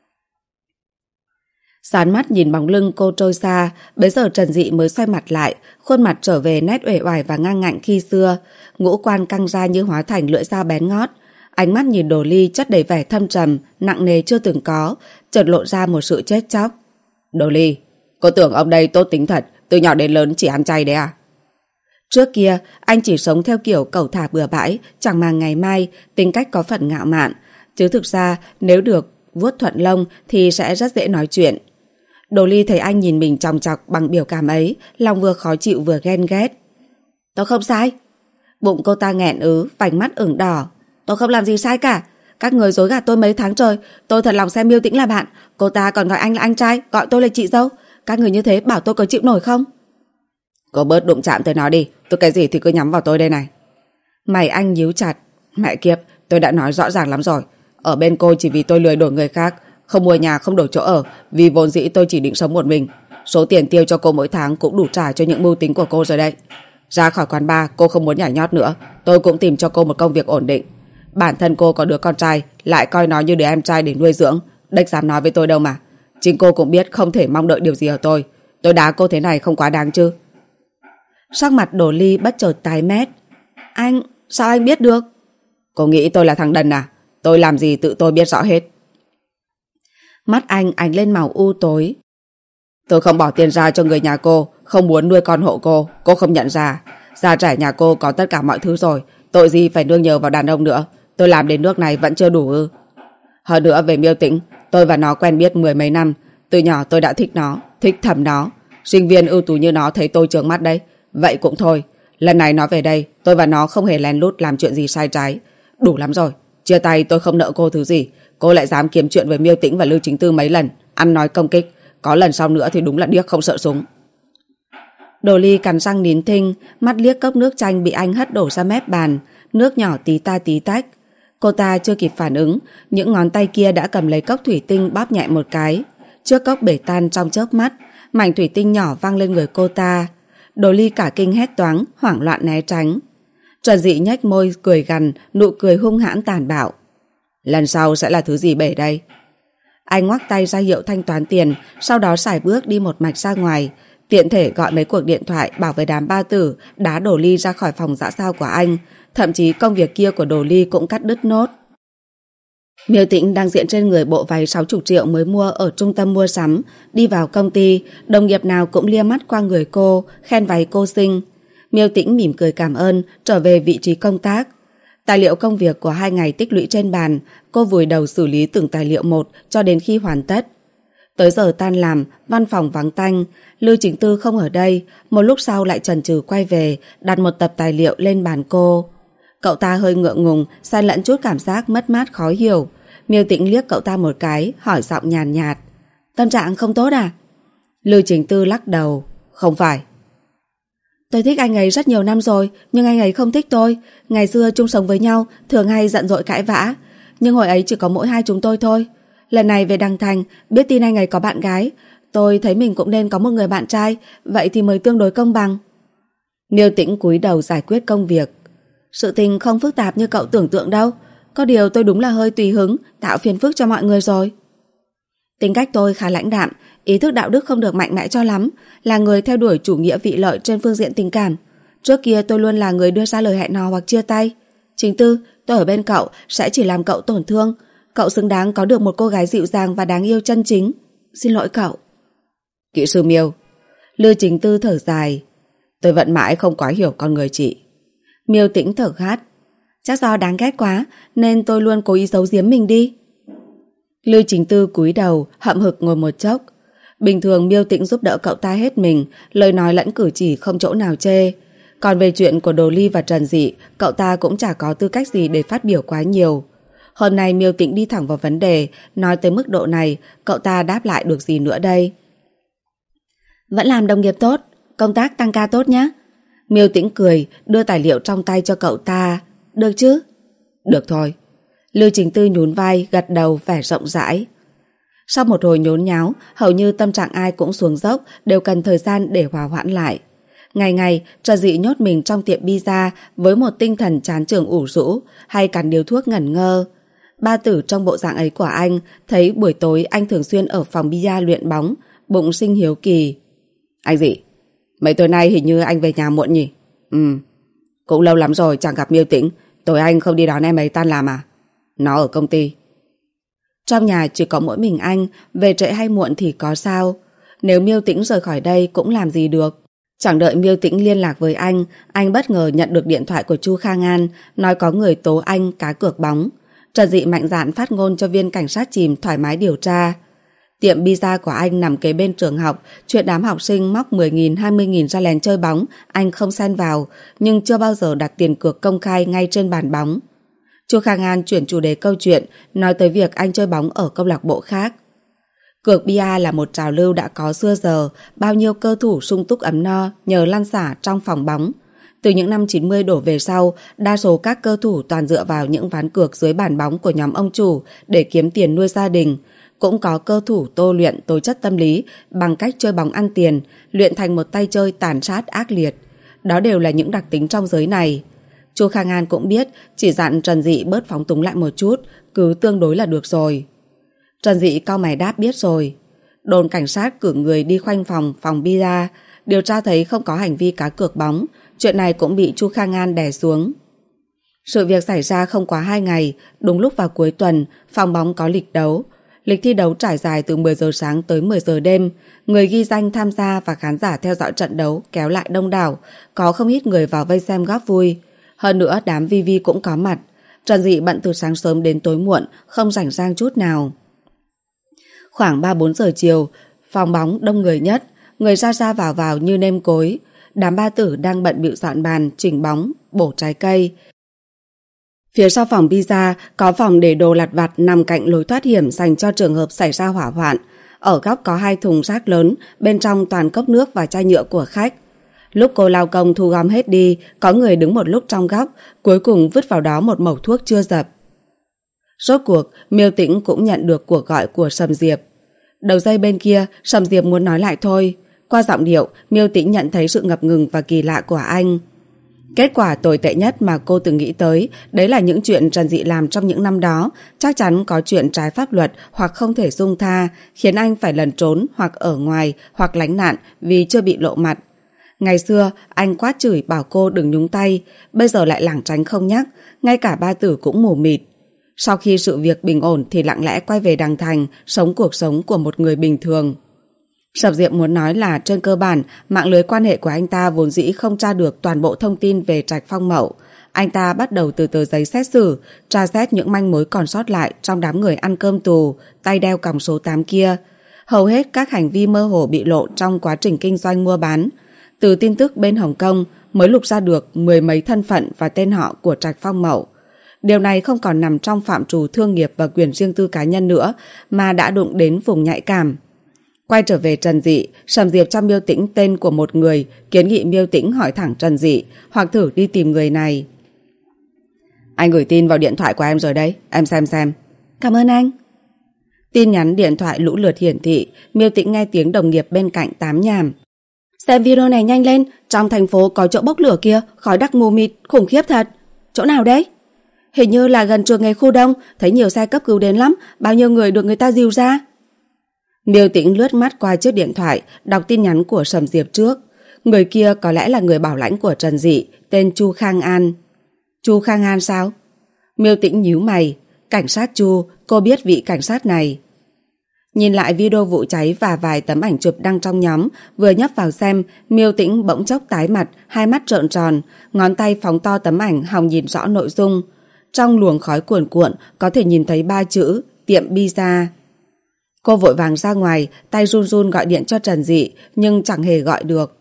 Dán mắt nhìn bóng lưng cô trôi xa, bấy giờ Trần Dị mới xoay mặt lại, khuôn mặt trở về nét uể oải và ngang ngạnh khi xưa, ngũ quan căng ra như hóa thành lưỡi dao bén ngót. Ánh mắt nhìn Đồ Ly chất đầy vẻ thâm trầm, nặng nề chưa từng có, chợt lộ ra một sự chết chóc. Đồ Ly, cô tưởng ông đây tốt tính thật, từ nhỏ đến lớn chỉ ăn chay đấy à? Trước kia, anh chỉ sống theo kiểu cẩu thả bừa bãi, chẳng màng ngày mai, tính cách có phần ngạo mạn. Chứ thực ra, nếu được vuốt thuận lông thì sẽ rất dễ nói chuyện. Đồ Ly thấy anh nhìn mình chòng chọc bằng biểu cảm ấy, lòng vừa khó chịu vừa ghen ghét. Tôi không sai. Bụng cô ta nghẹn ứ, vành mắt ửng đỏ. Tôi không làm gì sai cả. Các người dối gạt tôi mấy tháng trời. Tôi thật lòng xem Miêu Tĩnh là bạn. Cô ta còn gọi anh là anh trai, gọi tôi là chị dâu. Các người như thế bảo tôi có chịu nổi không? Cô bớt đụng chạm tới nó đi. Tôi cái gì thì cứ nhắm vào tôi đây này. Mày anh nhíu chặt. Mẹ kiếp, tôi đã nói rõ ràng lắm rồi. Ở bên cô chỉ vì tôi lười đổi người khác, không mua nhà không đổi chỗ ở, vì vốn dĩ tôi chỉ định sống một mình. Số tiền tiêu cho cô mỗi tháng cũng đủ trả cho những mưu tính của cô rồi đấy. Ra khỏi quán bar cô không muốn nhảy nhót nữa, tôi cũng tìm cho cô một công việc ổn định. Bản thân cô có đứa con trai, lại coi nó như đứa em trai để nuôi dưỡng, đếch dám nói với tôi đâu mà. Chính cô cũng biết không thể mong đợi điều gì ở tôi. Tôi đá cô thế này không quá đáng chứ? Sắc mặt Đồ Ly bất chợt tái mét. Anh, sao anh biết được? Cô nghĩ tôi là thằng đần à? Tôi làm gì tự tôi biết rõ hết. Mắt anh ánh lên màu u tối. Tôi không bỏ tiền ra cho người nhà cô, không muốn nuôi con hộ cô không nhận ra. Gia trẻ nhà cô có tất cả mọi thứ rồi, tội gì phải nương nhờ vào đàn ông nữa. Tôi làm đến nước này vẫn chưa đủ ư? Hơn nữa về Miêu Tĩnh, tôi và nó quen biết 10 mấy năm. Từ nhỏ tôi đã thích nó, thích thầm nó. Sinh viên ưu tú như nó thấy tôi chướng mắt đấy. Vậy cũng thôi, lần này nó về đây, tôi và nó không hề lén lút làm chuyện gì sai trái. Đủ lắm rồi, chia tay tôi không nợ cô thứ gì. Cô lại dám kiếm chuyện với Miêu Tĩnh và Lưu Chính Tư mấy lần, ăn nói công kích. Có lần sau nữa thì đúng là điếc không sợ súng. Đồ Ly cắn răng nín thinh, mắt liếc cốc nước chanh bị anh hất đổ ra mép bàn, nước nhỏ tí ta tí tách. Cô ta chưa kịp phản ứng, những ngón tay kia đã cầm lấy cốc thủy tinh bóp nhẹ một cái. Chiếc cốc bể tan trong chớp mắt, mảnh thủy tinh nhỏ văng lên người cô ta. Đồ Ly cả kinh hét toáng, hoảng loạn né tránh. Trần Dị nhếch môi cười gằn, nụ cười hung hãn tàn bạo. Lần sau sẽ là thứ gì bể đây? Anh ngoắc tay ra hiệu thanh toán tiền, sau đó sải bước đi một mạch ra ngoài, tiện thể gọi mấy cuộc điện thoại bảo với đám ba tử đá Đồ Ly ra khỏi phòng dã sao của anh. Thậm chí công việc kia của Đồ Ly cũng cắt đứt nốt. Miêu Tĩnh đang diện trên người bộ váy 60 triệu mới mua ở trung tâm mua sắm. Đi vào công ty, đồng nghiệp nào cũng lia mắt qua người cô, khen váy cô xinh. Miêu Tĩnh mỉm cười cảm ơn, trở về vị trí công tác. Tài liệu công việc của 2 ngày tích lũy trên bàn, cô vùi đầu xử lý từng tài liệu một cho đến khi hoàn tất. Tới giờ tan làm, văn phòng vắng tanh, Lưu Chính Tư không ở đây, một lúc sau lại chần chừ quay về, đặt một tập tài liệu lên bàn cô. Cậu ta hơi ngượng ngùng, xen lẫn chút cảm giác mất mát khó hiểu. Miêu Tĩnh liếc cậu ta một cái, hỏi giọng nhàn nhạt. Tâm trạng không tốt à? Lưu Chính Tư lắc đầu. Không phải. Tôi thích anh ấy rất nhiều năm rồi, nhưng anh ấy không thích tôi. Ngày xưa chung sống với nhau, thường hay giận dỗi cãi vã. Nhưng hồi ấy chỉ có mỗi hai chúng tôi thôi. Lần này về Đằng Thành, biết tin anh ấy có bạn gái. Tôi thấy mình cũng nên có một người bạn trai, vậy thì mới tương đối công bằng. Miêu Tĩnh cúi đầu giải quyết công việc. Sự tình không phức tạp như cậu tưởng tượng đâu. Có điều tôi đúng là hơi tùy hứng, tạo phiền phức cho mọi người rồi. Tính cách tôi khá lãnh đạm, ý thức đạo đức không được mạnh mẽ cho lắm, là người theo đuổi chủ nghĩa vị lợi trên phương diện tình cảm. Trước kia tôi luôn là người đưa ra lời hẹn hò hoặc chia tay. Chính Tư, tôi ở bên cậu sẽ chỉ làm cậu tổn thương. Cậu xứng đáng có được một cô gái dịu dàng và đáng yêu chân chính. Xin lỗi cậu. Kỹ sư Miêu. Lưu Chính Tư thở dài. Tôi vẫn mãi không quá hiểu con người chị. Miêu Tĩnh thở gắt. Chắc do đáng ghét quá nên tôi luôn cố ý giấu giếm mình đi. Lưu Chính Tư cúi đầu, hậm hực ngồi một chốc. Bình thường Miêu Tĩnh giúp đỡ cậu ta hết mình, lời nói lẫn cử chỉ không chỗ nào chê. Còn về chuyện của Đồ Ly và Trần Dị, cậu ta cũng chả có tư cách gì để phát biểu quá nhiều. Hôm nay Miêu Tĩnh đi thẳng vào vấn đề, nói tới mức độ này, cậu ta đáp lại được gì nữa đây? Vẫn làm đồng nghiệp tốt, công tác tăng ca tốt nhé. Miêu Tĩnh cười, đưa tài liệu trong tay cho cậu ta. Được chứ? Được thôi. Lưu Chính Tư nhún vai, gật đầu vẻ rộng rãi. Sau một hồi nhốn nháo, hầu như tâm trạng ai cũng xuống dốc, đều cần thời gian để hòa hoãn lại. Ngày ngày, Trần Dị nhốt mình trong tiệm pizza với một tinh thần chán chường ủ rũ, hay cắn điếu thuốc ngẩn ngơ. Ba tử trong bộ dạng ấy của anh, thấy buổi tối anh thường xuyên ở phòng bia luyện bóng, bụng sinh hiếu kỳ. Anh Dị, mấy tối nay hình như anh về nhà muộn nhỉ? Cũng lâu lắm rồi chẳng gặp Miêu Tĩnh. Tối anh không đi đón em ấy tan làm à? Nó ở công ty. Trong nhà chỉ có mỗi mình anh, về trễ hay muộn thì có sao? Nếu Miêu Tĩnh rời khỏi đây cũng làm gì được. Chẳng đợi Miêu Tĩnh liên lạc với anh bất ngờ nhận được điện thoại của Chu Khang An, nói có người tố anh cá cược bóng. Trần Dị mạnh dạn phát ngôn cho viên cảnh sát chìm thoải mái điều tra. Tiệm pizza của anh nằm kế bên trường học, chuyện đám học sinh móc 10.000, 20.000 ra lèn chơi bóng, anh không xen vào, nhưng chưa bao giờ đặt tiền cược công khai ngay trên bàn bóng. Chu Khang An chuyển chủ đề câu chuyện, nói tới việc anh chơi bóng ở câu lạc bộ khác. Cược bia là một trào lưu đã có xưa giờ, bao nhiêu cơ thủ sung túc ấm no nhờ lăn xả trong phòng bóng. Từ những năm 90 đổ về sau, đa số các cơ thủ toàn dựa vào những ván cược dưới bàn bóng của nhóm ông chủ để kiếm tiền nuôi gia đình. Cũng có cơ thủ tô luyện tố chất tâm lý bằng cách chơi bóng ăn tiền, luyện thành một tay chơi tàn sát ác liệt. Đó đều là những đặc tính trong giới này. Chu Khang An cũng biết, chỉ dặn Trần Dị bớt phóng túng lại một chút, cứ tương đối là được rồi. Trần Dị cau mày đáp biết rồi. Đồn cảnh sát cử người đi khoanh phòng bia, điều tra thấy không có hành vi cá cược bóng. Chuyện này cũng bị Chu Khang An đè xuống. Sự việc xảy ra không quá 2 ngày, đúng lúc vào cuối tuần, phòng bóng có lịch đấu. Lịch thi đấu trải dài từ 10 giờ sáng tới 10 giờ đêm. Người ghi danh tham gia và khán giả theo dõi trận đấu kéo lại đông đảo, có không ít người vào vây xem góp vui. Hơn nữa đám VV cũng có mặt. Trần Dị bận từ sáng sớm đến tối muộn, không rảnh rang chút nào. Khoảng 3-4 giờ chiều, phòng bóng đông người nhất, người ra vào như nêm cối. Đám ba tử đang bận bịu dọn bàn, chỉnh bóng, bổ trái cây. Phía sau phòng pizza có phòng để đồ lặt vặt nằm cạnh lối thoát hiểm dành cho trường hợp xảy ra hỏa hoạn. Ở góc có 2 thùng rác lớn, bên trong toàn cốc nước và chai nhựa của khách. Lúc cô lao công thu gom hết đi, có người đứng một lúc trong góc, cuối cùng vứt vào đó một mẩu thuốc chưa dập. Rốt cuộc, Miêu Tĩnh cũng nhận được cuộc gọi của Sầm Diệp. Đầu dây bên kia, Sầm Diệp muốn nói lại thôi. Qua giọng điệu, Miêu Tĩnh nhận thấy sự ngập ngừng và kỳ lạ của anh. Kết quả tồi tệ nhất mà cô từng nghĩ tới, đấy là những chuyện Trần Dị làm trong những năm đó, chắc chắn có chuyện trái pháp luật hoặc không thể dung tha, khiến anh phải lẩn trốn hoặc ở ngoài hoặc lánh nạn vì chưa bị lộ mặt. Ngày xưa, anh quát chửi bảo cô đừng nhúng tay, bây giờ lại lảng tránh không nhắc, ngay cả ba tử cũng mù mịt. Sau khi sự việc bình ổn thì lặng lẽ quay về Đằng Thành, sống cuộc sống của một người bình thường. Sập Diệm muốn nói là trên cơ bản, mạng lưới quan hệ của anh ta vốn dĩ không tra được toàn bộ thông tin về Trạch Phong Mậu. Anh ta bắt đầu từ tờ giấy xét xử, tra xét những manh mối còn sót lại trong đám người ăn cơm tù, tay đeo còng số 8 kia. Hầu hết các hành vi mơ hồ bị lộ trong quá trình kinh doanh mua bán. Từ tin tức bên Hồng Kông mới lục ra được 10 mấy thân phận và tên họ của Trạch Phong Mậu. Điều này không còn nằm trong phạm trù thương nghiệp và quyền riêng tư cá nhân nữa, mà đã đụng đến vùng nhạy cảm. Quay trở về Trần Dị, Sầm Diệp cho Miêu Tĩnh tên của một người, kiến nghị Miêu Tĩnh hỏi thẳng Trần Dị, hoặc thử đi tìm người này. Anh gửi tin vào điện thoại của em rồi đấy, em xem. Cảm ơn anh. Tin nhắn điện thoại lũ lượt hiển thị, Miêu Tĩnh nghe tiếng đồng nghiệp bên cạnh tám nhảm. Xem video này nhanh lên, trong thành phố có chỗ bốc lửa kia, khói đặc mù mịt, khủng khiếp thật. Chỗ nào đấy? Hình như là gần trường nghề khu đông, thấy nhiều xe cấp cứu đến lắm, bao nhiêu người được người ta dìu ra. Miêu Tĩnh lướt mắt qua chiếc điện thoại, đọc tin nhắn của Sầm Diệp trước. Người kia có lẽ là người bảo lãnh của Trần Dị, tên Chu Khang An. Chu Khang An sao? Miêu Tĩnh nhíu mày. Cảnh sát Chu, cô biết vị cảnh sát này. Nhìn lại video vụ cháy và vài tấm ảnh chụp đăng trong nhóm, vừa nhấp vào xem, Miêu Tĩnh bỗng chốc tái mặt, hai mắt trợn tròn, ngón tay phóng to tấm ảnh hòng nhìn rõ nội dung. Trong luồng khói cuồn cuộn có thể nhìn thấy 3 chữ tiệm pizza. Cô vội vàng ra ngoài, tay run run gọi điện cho Trần Dị, nhưng chẳng hề gọi được.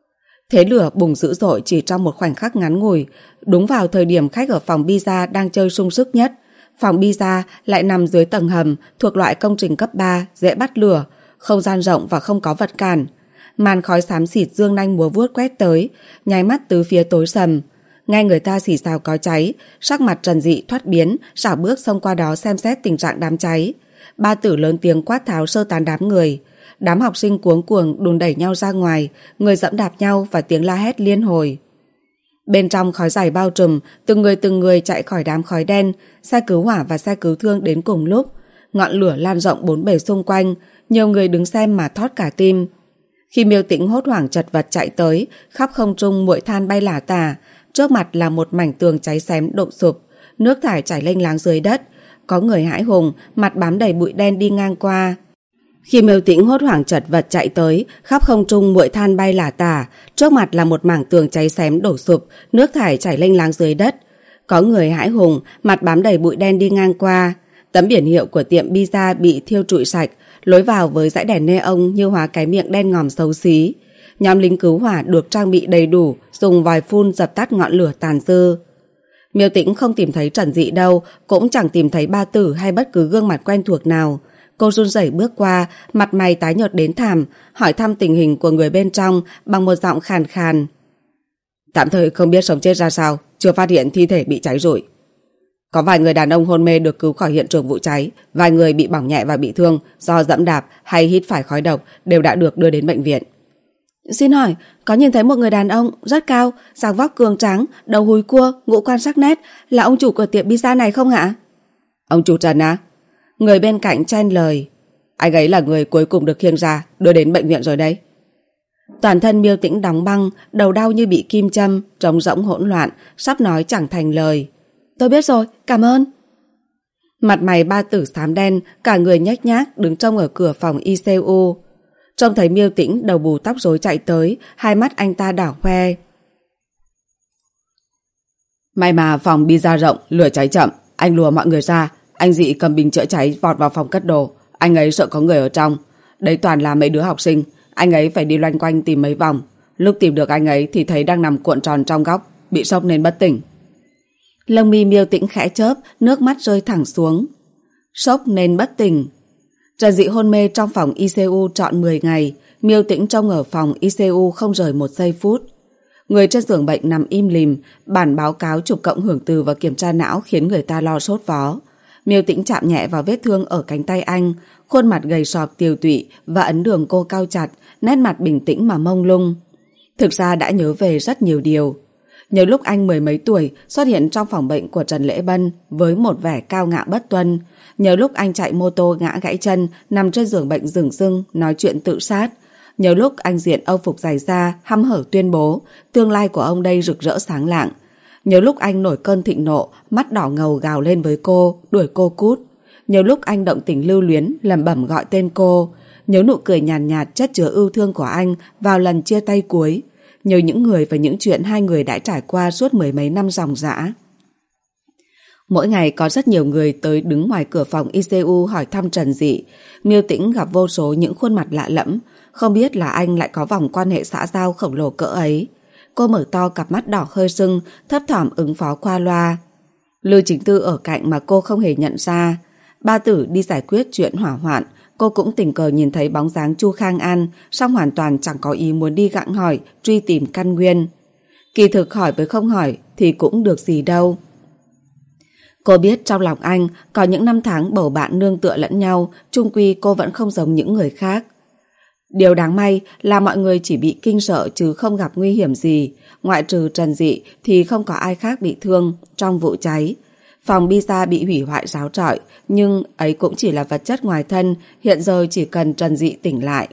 Thế lửa bùng dữ dội chỉ trong một khoảnh khắc ngắn ngủi, đúng vào thời điểm khách ở phòng pizza đang chơi sung sức nhất. Phòng pizza lại nằm dưới tầng hầm, thuộc loại công trình cấp 3, dễ bắt lửa, không gian rộng và không có vật cản. Màn khói xám xịt dương nanh múa vuốt quét tới, nháy mắt tứ phía tối sầm. Nghe người ta xì xào có cháy, sắc mặt Trần Dị thoát biến, xảo bước xông qua đó xem xét tình trạng đám cháy. Ba tử lớn tiếng quát tháo sơ tán đám người. Đám học sinh cuống cuồng đùn đẩy nhau ra ngoài, người dẫm đạp nhau và tiếng la hét liên hồi. Bên trong khói dày bao trùm, từng người chạy khỏi đám khói đen, xe cứu hỏa và xe cứu thương đến cùng lúc. Ngọn lửa lan rộng bốn bề xung quanh, nhiều người đứng xem mà thót cả tim. Khi Miêu Tĩnh hốt hoảng chật vật chạy tới, khắp không trung muội than bay lả tả, trước mặt là một mảnh tường cháy xém đổ sụp, nước thải chảy lênh láng dưới đất. Có người hãi hùng, mặt bám đầy bụi đen đi ngang qua. Khi Miêu Tĩnh hốt hoảng chật vật chạy tới, khắp không trung muội than bay lả tả, trước mặt là một mảng tường cháy xém đổ sụp, nước thải chảy lênh láng dưới đất. Có người hãi hùng, mặt bám đầy bụi đen đi ngang qua. Tấm biển hiệu của tiệm pizza bị thiêu trụi sạch, lối vào với dãy đèn neon như hóa cái miệng đen ngòm xấu xí. Nhóm lính cứu hỏa được trang bị đầy đủ, dùng vòi phun dập tắt ngọn lửa tàn dư. Miêu Tĩnh không tìm thấy Trần Dị đâu, cũng chẳng tìm thấy ba tử hay bất cứ gương mặt quen thuộc nào. Cô run rẩy bước qua, mặt mày tái nhợt đến thảm, hỏi thăm tình hình của người bên trong bằng một giọng khàn khàn. Tạm thời không biết sống chết ra sao, chưa phát hiện thi thể bị cháy rụi. Có vài người đàn ông hôn mê được cứu khỏi hiện trường vụ cháy, vài người bị bỏng nhẹ và bị thương do dẫm đạp hay hít phải khói độc đều đã được đưa đến bệnh viện. Xin hỏi, có nhìn thấy một người đàn ông rất cao, dáng vóc cường tráng, đầu húi cua, ngũ quan sắc nét, là ông chủ của tiệm pizza này không hả? Ông chủ Trần à? Người bên cạnh chen lời. Anh ấy là người cuối cùng được khiêng ra, đưa đến bệnh viện rồi đấy. Toàn thân Miêu Tĩnh đóng băng, đầu đau như bị kim châm, trống rỗng hỗn loạn, sắp nói chẳng thành lời. Tôi biết rồi, cảm ơn. Mặt mày ba tử xám đen, cả người nhếch nhác đứng trông ở cửa phòng ICU. Trông thấy Miêu Tĩnh đầu bù tóc rối chạy tới, hai mắt anh ta đỏ hoe. May mà phòng pizza rộng, lửa cháy chậm, anh lùa mọi người ra. Anh Dị cầm bình chữa cháy vọt vào phòng cất đồ. Anh ấy sợ có người ở trong. Đấy toàn là mấy đứa học sinh. Anh ấy phải đi loanh quanh tìm mấy vòng. Lúc tìm được anh ấy thì thấy đang nằm cuộn tròn trong góc, bị sốc nên bất tỉnh. Lông mi Miêu Tĩnh khẽ chớp, nước mắt rơi thẳng xuống. Sốc nên bất tỉnh. Trần Dị hôn mê trong phòng ICU trọn 10 ngày. Miêu Tĩnh trông ở phòng ICU không rời một giây phút. Người trên giường bệnh nằm im lìm, bản báo cáo chụp cộng hưởng từ và kiểm tra não khiến người ta lo sốt vó. Miêu Tĩnh chạm nhẹ vào vết thương ở cánh tay anh, khuôn mặt gầy sọp tiều tụy và ấn đường cô cao chặt, nét mặt bình tĩnh mà mông lung. Thực ra đã nhớ về rất nhiều điều. Nhớ lúc anh mười mấy tuổi xuất hiện trong phòng bệnh của Trần Lễ Bân với một vẻ cao ngạo bất tuân. Nhớ lúc anh chạy mô tô ngã gãy chân, nằm trên giường bệnh rừng rưng nói chuyện tự sát. Nhớ lúc anh diện âu phục dày da, hăm hở tuyên bố tương lai của ông đây rực rỡ sáng lạng. Nhớ lúc anh nổi cơn thịnh nộ, mắt đỏ ngầu gào lên với cô, đuổi cô cút. Nhớ lúc anh động tình lưu luyến, lẩm bẩm gọi tên cô. Nhớ nụ cười nhàn nhạt chất chứa yêu thương của anh vào lần chia tay cuối. Nhớ những người và những chuyện hai người đã trải qua suốt mười mấy năm ròng rã. Mỗi ngày có rất nhiều người tới đứng ngoài cửa phòng ICU hỏi thăm Trần Dị. Miêu Tĩnh gặp vô số những khuôn mặt lạ lẫm, không biết là anh lại có vòng quan hệ xã giao khổng lồ cỡ ấy. Cô mở to cặp mắt đỏ hơi sưng, thấp thỏm ứng phó qua loa. Lưu Chính Tư ở cạnh mà cô không hề nhận ra. Ba Tử đi giải quyết chuyện hỏa hoạn, cô cũng tình cờ nhìn thấy bóng dáng Chu Khang An, song hoàn toàn chẳng có ý muốn đi gặng hỏi, truy tìm căn nguyên. Kỳ thực hỏi với không hỏi thì cũng được gì đâu. Cô biết trong lòng anh có những năm tháng bầu bạn nương tựa lẫn nhau, chung quy cô vẫn không giống những người khác. Điều đáng may là mọi người chỉ bị kinh sợ chứ không gặp nguy hiểm gì. Ngoại trừ Trần Dị thì không có ai khác bị thương trong vụ cháy. Phòng Bisa bị hủy hoại ráo rọi, nhưng ấy cũng chỉ là vật chất ngoài thân, hiện giờ chỉ cần Trần Dị tỉnh lại.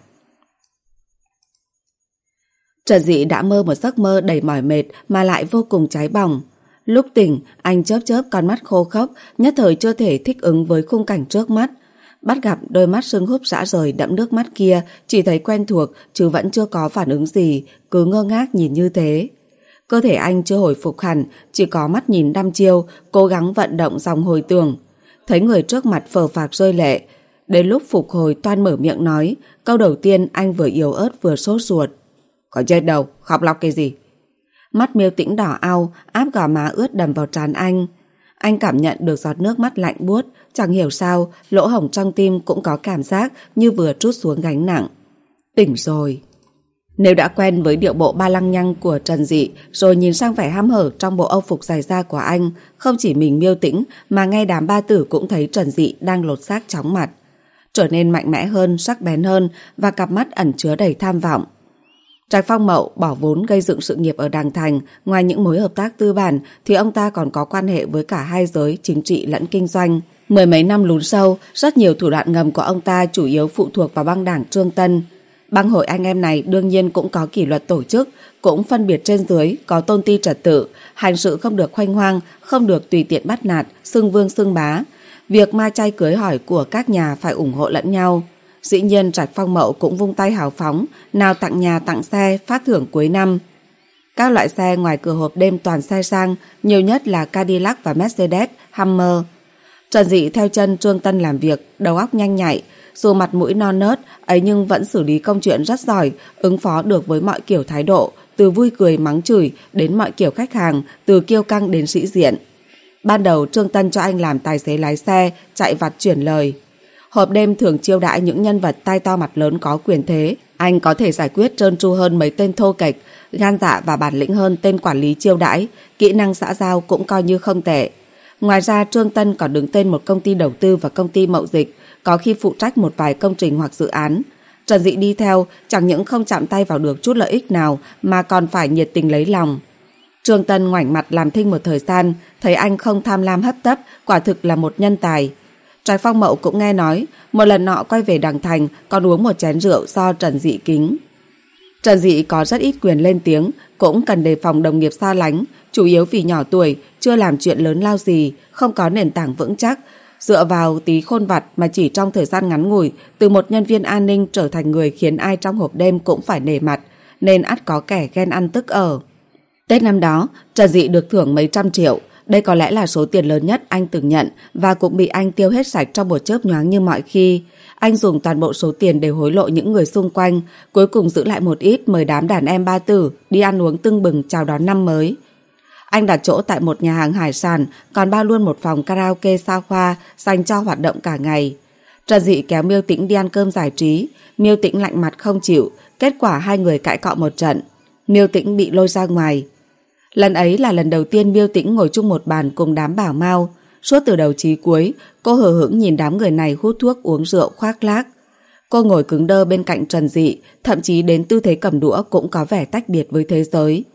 Trần Dị đã mơ một giấc mơ đầy mỏi mệt mà lại vô cùng cháy bỏng. Lúc tỉnh, anh chớp chớp con mắt khô khốc, nhất thời chưa thể thích ứng với khung cảnh trước mắt. Bắt gặp đôi mắt sưng húp rã rời đẫm nước mắt kia, chỉ thấy quen thuộc chứ vẫn chưa có phản ứng gì, cứ ngơ ngác nhìn như thế. Cơ thể anh chưa hồi phục hẳn, chỉ có mắt nhìn đăm chiêu, cố gắng vận động dòng hồi tưởng. Thấy người trước mặt phờ phạc rơi lệ. Đến lúc phục hồi toan mở miệng nói, câu đầu tiên anh vừa yếu ớt vừa sốt ruột. Có chết đâu, khóc lóc cái gì? Mắt Miêu Tĩnh đỏ ao, áp gò má ướt đầm vào trán anh. Anh cảm nhận được giọt nước mắt lạnh buốt, chẳng hiểu sao, lỗ hổng trong tim cũng có cảm giác như vừa trút xuống gánh nặng. Tỉnh rồi. Nếu đã quen với điệu bộ ba lăng nhăng của Trần Dị, rồi nhìn sang vẻ hăm hở trong bộ âu phục dày da của anh, không chỉ mình Miêu Tĩnh mà ngay đám Ba Tử cũng thấy Trần Dị đang lột xác chóng mặt, trở nên mạnh mẽ hơn, sắc bén hơn và cặp mắt ẩn chứa đầy tham vọng. Trạch Phong Mậu bỏ vốn gây dựng sự nghiệp ở Đàng Thành, ngoài những mối hợp tác tư bản thì ông ta còn có quan hệ với cả hai giới chính trị lẫn kinh doanh. Mười mấy năm lún sâu, rất nhiều thủ đoạn ngầm của ông ta chủ yếu phụ thuộc vào băng đảng Trương Tân. Băng hội anh em này đương nhiên cũng có kỷ luật tổ chức, cũng phân biệt trên dưới, có tôn ti trật tự, hành sự không được khoanh hoang, không được tùy tiện bắt nạt, xưng vương xưng bá. Việc ma chay cưới hỏi của các nhà phải ủng hộ lẫn nhau. Dĩ nhiên Trạch Phong Mậu cũng vung tay hào phóng, nào tặng nhà tặng xe, phát thưởng cuối năm. Các loại xe ngoài cửa hộp đêm toàn xe sang, nhiều nhất là Cadillac và Mercedes, Hummer. Trần Dị theo chân Trương Tân làm việc, đầu óc nhanh nhạy, dù mặt mũi non nớt ấy nhưng vẫn xử lý công chuyện rất giỏi, ứng phó được với mọi kiểu thái độ, từ vui cười mắng chửi đến mọi kiểu khách hàng, từ kiêu căng đến sĩ diện. Ban đầu Trương Tân cho anh làm tài xế lái xe, chạy vặt chuyển lời. Hộp đêm thường chiêu đãi những nhân vật tai to mặt lớn có quyền thế, anh có thể giải quyết trơn tru hơn mấy tên thô kệch, gan dạ và bản lĩnh hơn tên quản lý chiêu đãi, kỹ năng xã giao cũng coi như không tệ. Ngoài ra Trương Tân còn đứng tên một công ty đầu tư và công ty mậu dịch, có khi phụ trách một vài công trình hoặc dự án. Trần Dị đi theo chẳng những không chạm tay vào được chút lợi ích nào mà còn phải nhiệt tình lấy lòng. Trương Tân ngoảnh mặt làm thinh một thời gian, thấy anh không tham lam hấp tấp, quả thực là một nhân tài. Trạch Phong Mậu cũng nghe nói, một lần nọ quay về Đàng Thành còn uống một chén rượu do Trần Dị kính. Trần Dị có rất ít quyền lên tiếng, cũng cần đề phòng đồng nghiệp xa lánh, chủ yếu vì nhỏ tuổi, chưa làm chuyện lớn lao gì, không có nền tảng vững chắc, dựa vào tí khôn vặt mà chỉ trong thời gian ngắn ngủi, từ một nhân viên an ninh trở thành người khiến ai trong hộp đêm cũng phải nể mặt, nên ắt có kẻ ghen ăn tức ở. Tết năm đó, Trần Dị được thưởng mấy trăm triệu, đây có lẽ là số tiền lớn nhất anh từng nhận và cũng bị anh tiêu hết sạch trong một chớp nhoáng như mọi khi. Anh dùng toàn bộ số tiền để hối lộ những người xung quanh, cuối cùng giữ lại một ít mời đám đàn em Ba Tử đi ăn uống tưng bừng chào đón năm mới. Anh đặt chỗ tại một nhà hàng hải sản, còn bao luôn một phòng karaoke xa hoa dành cho hoạt động cả ngày. Trần Dị kéo Miêu Tĩnh đi ăn cơm giải trí, Miêu Tĩnh lạnh mặt không chịu, kết quả hai người cãi cọ một trận. Miêu Tĩnh bị lôi ra ngoài. Lần ấy là lần đầu tiên Miêu Tĩnh ngồi chung một bàn cùng đám bảo mao. Suốt từ đầu chí cuối, cô hờ hững nhìn đám người này hút thuốc uống rượu khoác lác. Cô ngồi cứng đơ bên cạnh Trần Dị, thậm chí đến tư thế cầm đũa cũng có vẻ tách biệt với thế giới.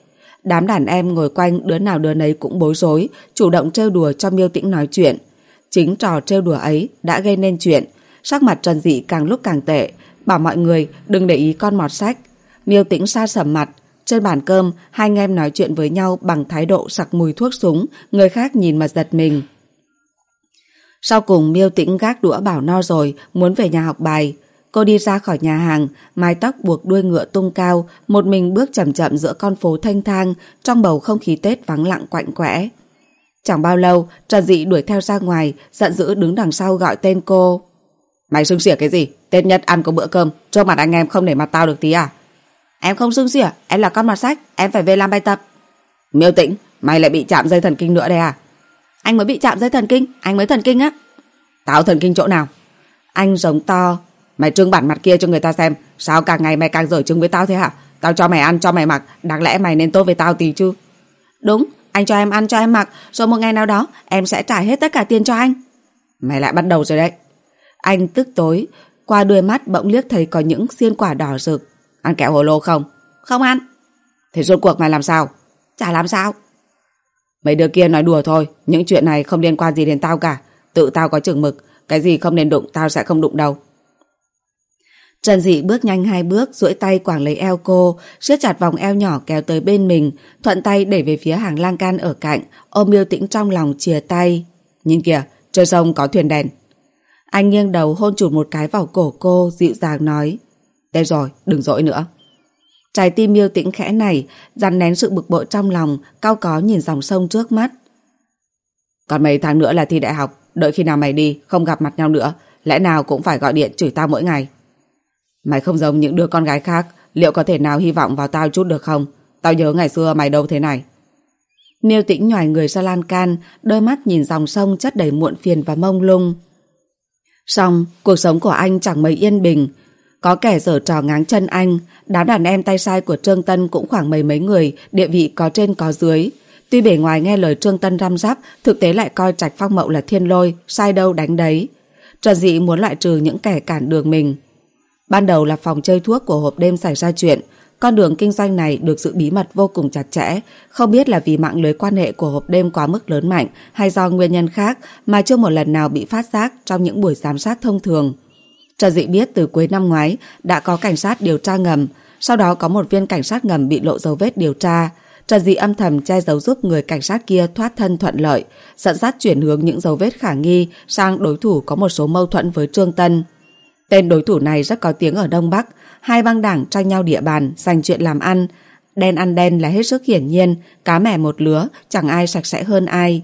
Đám đàn em ngồi quanh đứa nào đứa nấy cũng bối rối, chủ động trêu đùa cho Miêu Tĩnh nói chuyện. Chính trò trêu đùa ấy đã gây nên chuyện. Sắc mặt Trần Dị càng lúc càng tệ, bảo mọi người đừng để ý con mọt sách. Miêu Tĩnh sa sầm mặt. Trên bàn cơm, hai anh em nói chuyện với nhau bằng thái độ sặc mùi thuốc súng, người khác nhìn mà giật mình. Sau cùng Miêu Tĩnh gác đũa bảo no rồi, muốn về nhà học bài. Cô đi ra khỏi nhà hàng, mái tóc buộc đuôi ngựa tung cao, một mình bước chậm chậm giữa con phố thênh thang, trong bầu không khí Tết vắng lặng quạnh quẽ. Chẳng bao lâu, Trần Dị đuổi theo ra ngoài, giận dữ đứng đằng sau gọi tên cô. Mày sưng xỉa cái gì? Tết nhất ăn có bữa cơm, trước mặt anh em không để mặt tao được tí à? Em không sưng xỉa, em là con mặt sách, em phải về làm bài tập. Miêu Tĩnh, mày lại bị chạm dây thần kinh nữa đây à? Anh mới bị chạm dây thần kinh, anh mới thần kinh á. Tao thần kinh chỗ nào? Anh giống to. Mày trưng bản mặt kia cho người ta xem, sao càng ngày mày càng giở trưng với tao thế hả? Tao cho mày ăn cho mày mặc, đáng lẽ mày nên tốt với tao tí chứ. Đúng, anh cho em ăn cho em mặc, rồi một ngày nào đó em sẽ trả hết tất cả tiền cho anh. Mày lại bắt đầu rồi đấy. Anh tức tối, qua đuôi mắt bỗng liếc thấy có những xiên quả đỏ rực. Ăn kẹo hồ lô không? Không ăn. Thế rốt cuộc mày làm sao? Chả làm sao. Mấy đứa kia nói đùa thôi, những chuyện này không liên quan gì đến tao cả. Tự tao có chừng mực, cái gì không nên đụng tao sẽ không đụng đâu. Trần Dị bước nhanh 2 bước, duỗi tay quàng lấy eo cô, siết chặt vòng eo nhỏ kéo tới bên mình, thuận tay đẩy về phía hàng lan can ở cạnh, ôm Miêu Tĩnh trong lòng chìa tay. Nhìn kìa, trên sông có thuyền đèn. Anh nghiêng đầu hôn chụt một cái vào cổ cô, dịu dàng nói. Thế rồi, đừng dỗi nữa. Trái tim Miêu Tĩnh khẽ nảy, dằn nén sự bực bội trong lòng, cau có nhìn dòng sông trước mắt. Còn mấy tháng nữa là thi đại học, đợi khi nào mày đi, không gặp mặt nhau nữa, lẽ nào cũng phải gọi điện chửi tao mỗi ngày. Mày không giống những đứa con gái khác, liệu có thể nào hy vọng vào tao chút được không? Tao nhớ ngày xưa mày đâu thế này. Miêu Tĩnh nhoài người ra lan can, đôi mắt nhìn dòng sông chất đầy muộn phiền và mông lung. Song cuộc sống của anh chẳng mấy yên bình. Có kẻ giở trò ngáng chân anh, đám đàn em tay sai của Trương Tân cũng khoảng mấy người, địa vị có trên có dưới. Tuy bề ngoài nghe lời Trương Tân răm rắp, thực tế lại coi Trạch Phong Mậu là thiên lôi, sai đâu đánh đấy. Trần Dị muốn loại trừ những kẻ cản đường mình. Ban đầu là phòng chơi thuốc của hộp đêm xảy ra chuyện. Con đường kinh doanh này được giữ bí mật vô cùng chặt chẽ. Không biết là vì mạng lưới quan hệ của hộp đêm quá mức lớn mạnh hay do nguyên nhân khác mà chưa một lần nào bị phát giác trong những buổi giám sát thông thường. Trần Dị biết từ cuối năm ngoái đã có cảnh sát điều tra ngầm. Sau đó có một viên cảnh sát ngầm bị lộ dấu vết điều tra. Trần Dị âm thầm che giấu giúp người cảnh sát kia thoát thân thuận lợi, dẫn dắt chuyển hướng những dấu vết khả nghi sang đối thủ có một số mâu thuẫn với Trương Tân. Tên đối thủ này rất có tiếng ở Đông Bắc, hai băng đảng tranh nhau địa bàn, giành chuyện làm ăn. Đen ăn đen là hết sức hiển nhiên, cá mẻ một lứa, chẳng ai sạch sẽ hơn ai.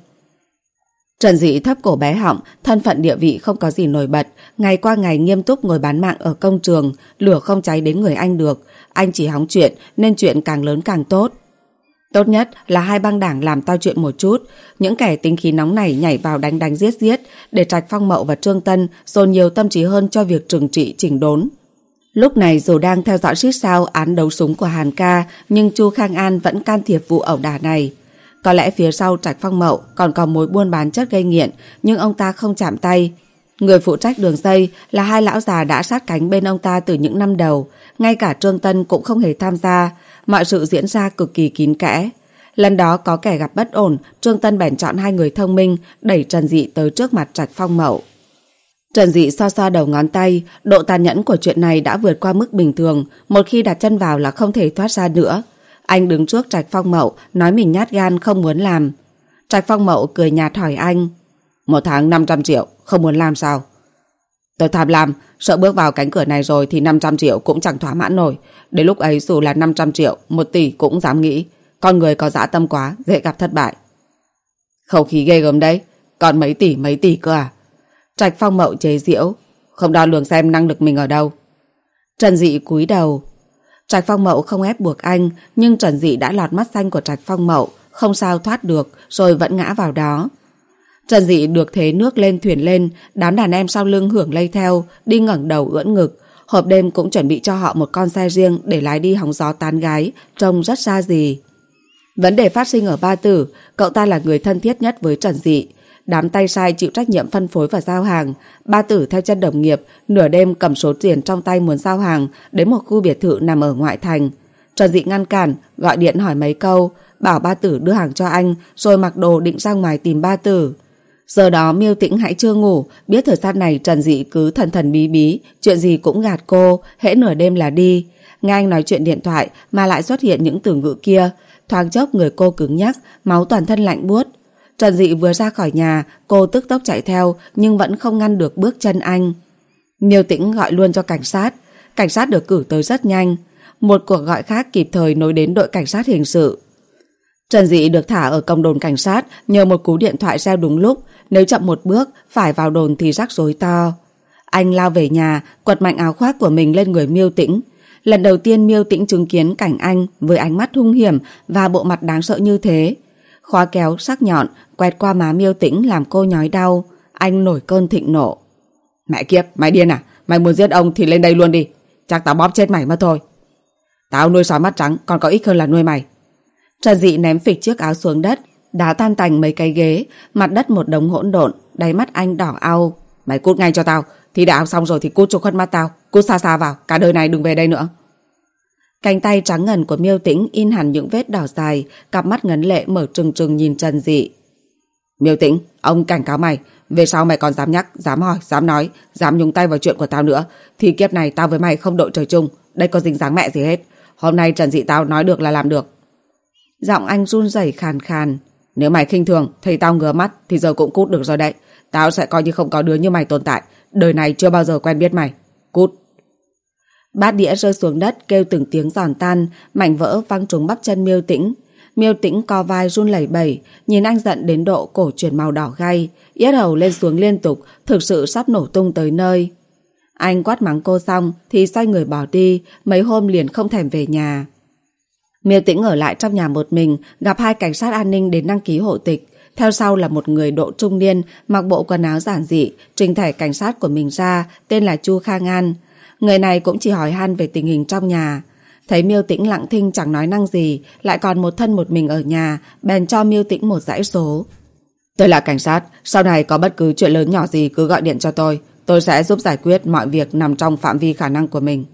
Trần Dị thấp cổ bé họng, thân phận địa vị không có gì nổi bật, ngày qua ngày nghiêm túc ngồi bán mạng ở công trường, lửa không cháy đến người anh được. Anh chỉ hóng chuyện, nên chuyện càng lớn càng tốt. Tốt nhất là hai băng đảng làm to chuyện một chút, những kẻ tính khí nóng này nhảy vào đánh đánh giết giết, để Trạch Phong Mậu và Trương Tân dồn nhiều tâm trí hơn cho việc trừng trị chỉnh đốn. Lúc này dù đang theo dõi xít sao án đấu súng của Hàn Ca, nhưng Chu Khang An vẫn can thiệp vụ ẩu đả này. Có lẽ phía sau Trạch Phong Mậu còn có mối buôn bán chất gây nghiện, nhưng ông ta không chạm tay. Người phụ trách đường dây là hai lão già đã sát cánh bên ông ta từ những năm đầu, ngay cả Trương Tân cũng không hề tham gia. Mọi sự diễn ra cực kỳ kín kẽ. Lần đó có kẻ gặp bất ổn, Trương Tân bèn chọn hai người thông minh đẩy Trần Dị tới trước mặt Trạch Phong Mậu. Trần Dị xoa xoa đầu ngón tay, độ tàn nhẫn của chuyện này đã vượt qua mức bình thường, một khi đặt chân vào là không thể thoát ra nữa. Anh đứng trước Trạch Phong Mậu, nói mình nhát gan không muốn làm. Trạch Phong Mậu cười nhạt hỏi anh, 1 tháng 500 triệu, không muốn làm sao? Tôi tham lam, sợ bước vào cánh cửa này rồi thì 500 triệu cũng chẳng thỏa mãn nổi. Đến lúc ấy dù là 500 triệu, 1 tỷ cũng dám nghĩ. Con người có dã tâm quá, dễ gặp thất bại. Khẩu khí ghê gớm đấy, còn mấy tỷ cơ à? Trạch Phong Mậu chế giễu, không đo lường xem năng lực mình ở đâu. Trần Dị cúi đầu. Trạch Phong Mậu không ép buộc anh, nhưng Trần Dị đã lọt mắt xanh của Trạch Phong Mậu, không sao thoát được, rồi vẫn ngã vào đó. Trần Dị được thế nước lên thuyền lên, đám đàn em sau lưng hưởng lây theo, đi ngẩng đầu ưỡn ngực. Hộp đêm cũng chuẩn bị cho họ một con xe riêng để lái đi hóng gió tán gái, trông rất xa gì. Vấn đề phát sinh ở Ba Tử, cậu ta là người thân thiết nhất với Trần Dị. Đám tay sai chịu trách nhiệm phân phối và giao hàng. Ba Tử theo chân đồng nghiệp, nửa đêm cầm số tiền trong tay muốn giao hàng đến một khu biệt thự nằm ở ngoại thành. Trần Dị ngăn cản, gọi điện hỏi mấy câu. bảo ba Tử đưa hàng cho anh, rồi mặc đồ định ra ngoài tìm ba Tử. Giờ đó Miêu Tĩnh hãy chưa ngủ, biết thời gian này Trần Dị cứ thần thần bí bí, chuyện gì cũng gạt cô, hễ nửa đêm là đi. Nghe anh nói chuyện điện thoại mà lại xuất hiện những từ ngữ kia, thoáng chốc người cô cứng nhắc, máu toàn thân lạnh buốt. Trần Dị vừa ra khỏi nhà, cô tức tốc chạy theo nhưng vẫn không ngăn được bước chân anh. Miêu Tĩnh gọi luôn cho cảnh sát. Cảnh sát được cử tới rất nhanh. Một cuộc gọi khác kịp thời nối đến đội cảnh sát hình sự. Trần Dị được thả ở cổng đồn cảnh sát nhờ một cú điện thoại reo đúng lúc. Nếu chậm một bước phải vào đồn thì rắc rối to. Anh lao về nhà, quật mạnh áo khoác của mình lên người Miêu Tĩnh. Lần đầu tiên Miêu Tĩnh chứng kiến cảnh anh với ánh mắt hung hiểm và bộ mặt đáng sợ như thế. Khóa kéo sắc nhọn quẹt qua má Miêu Tĩnh làm cô nhói đau. Anh nổi cơn thịnh nộ. Mẹ kiếp, mày điên à? Mày muốn giết ông thì lên đây luôn đi. Chắc tao bóp chết mày mất thôi. Tao nuôi sói mắt trắng còn có ích hơn là nuôi mày. Trần Dị ném phịch chiếc áo xuống đất, đá tan tành mấy cái ghế, mặt đất một đống hỗn độn, đáy mắt anh đỏ au. Mày cút ngay cho tao, thi đại học xong rồi thì cút cho khuất mắt tao, cút xa xa vào, cả đời này đừng về đây nữa. Cánh tay trắng ngần của Miêu Tĩnh in hẳn những vết đỏ dài, cặp mắt ngấn lệ mở trừng trừng nhìn Trần Dị. Miêu Tĩnh, ông cảnh cáo mày, về sau mày còn dám nhắc, dám hỏi, dám nói, dám nhúng tay vào chuyện của tao nữa thì kiếp này tao với mày không đội trời chung, đây có dính dáng mẹ gì hết. Hôm nay Trần Dị tao nói được là làm được. Giọng anh run rẩy khàn khàn. Nếu mày khinh thường thì tao ngứa mắt thì giờ cũng cút được rồi đấy. Tao sẽ coi như không có đứa như mày tồn tại. Đời này chưa bao giờ quen biết mày. Cút. Bát đĩa rơi xuống đất kêu từng tiếng giòn tan, mảnh vỡ văng trúng bắp chân Miêu Tĩnh. Miêu Tĩnh co vai run lẩy bẩy, nhìn anh giận đến độ cổ chuyển màu đỏ gay, yết hầu lên xuống liên tục, thực sự sắp nổ tung tới nơi. Anh quát mắng cô xong thì xoay người bỏ đi, mấy hôm liền không thèm về nhà. Miêu Tĩnh ở lại trong nhà một mình, gặp hai cảnh sát an ninh đến đăng ký hộ tịch. Theo sau là một người độ trung niên, mặc bộ quần áo giản dị, trình thẻ cảnh sát của mình ra, tên là Chu Khang An. Người này cũng chỉ hỏi han về tình hình trong nhà. Thấy Miêu Tĩnh lặng thinh chẳng nói năng gì, lại còn một thân một mình ở nhà, bèn cho Miêu Tĩnh một dãy số. Tôi là cảnh sát, sau này có bất cứ chuyện lớn nhỏ gì cứ gọi điện cho tôi sẽ giúp giải quyết mọi việc nằm trong phạm vi khả năng của mình.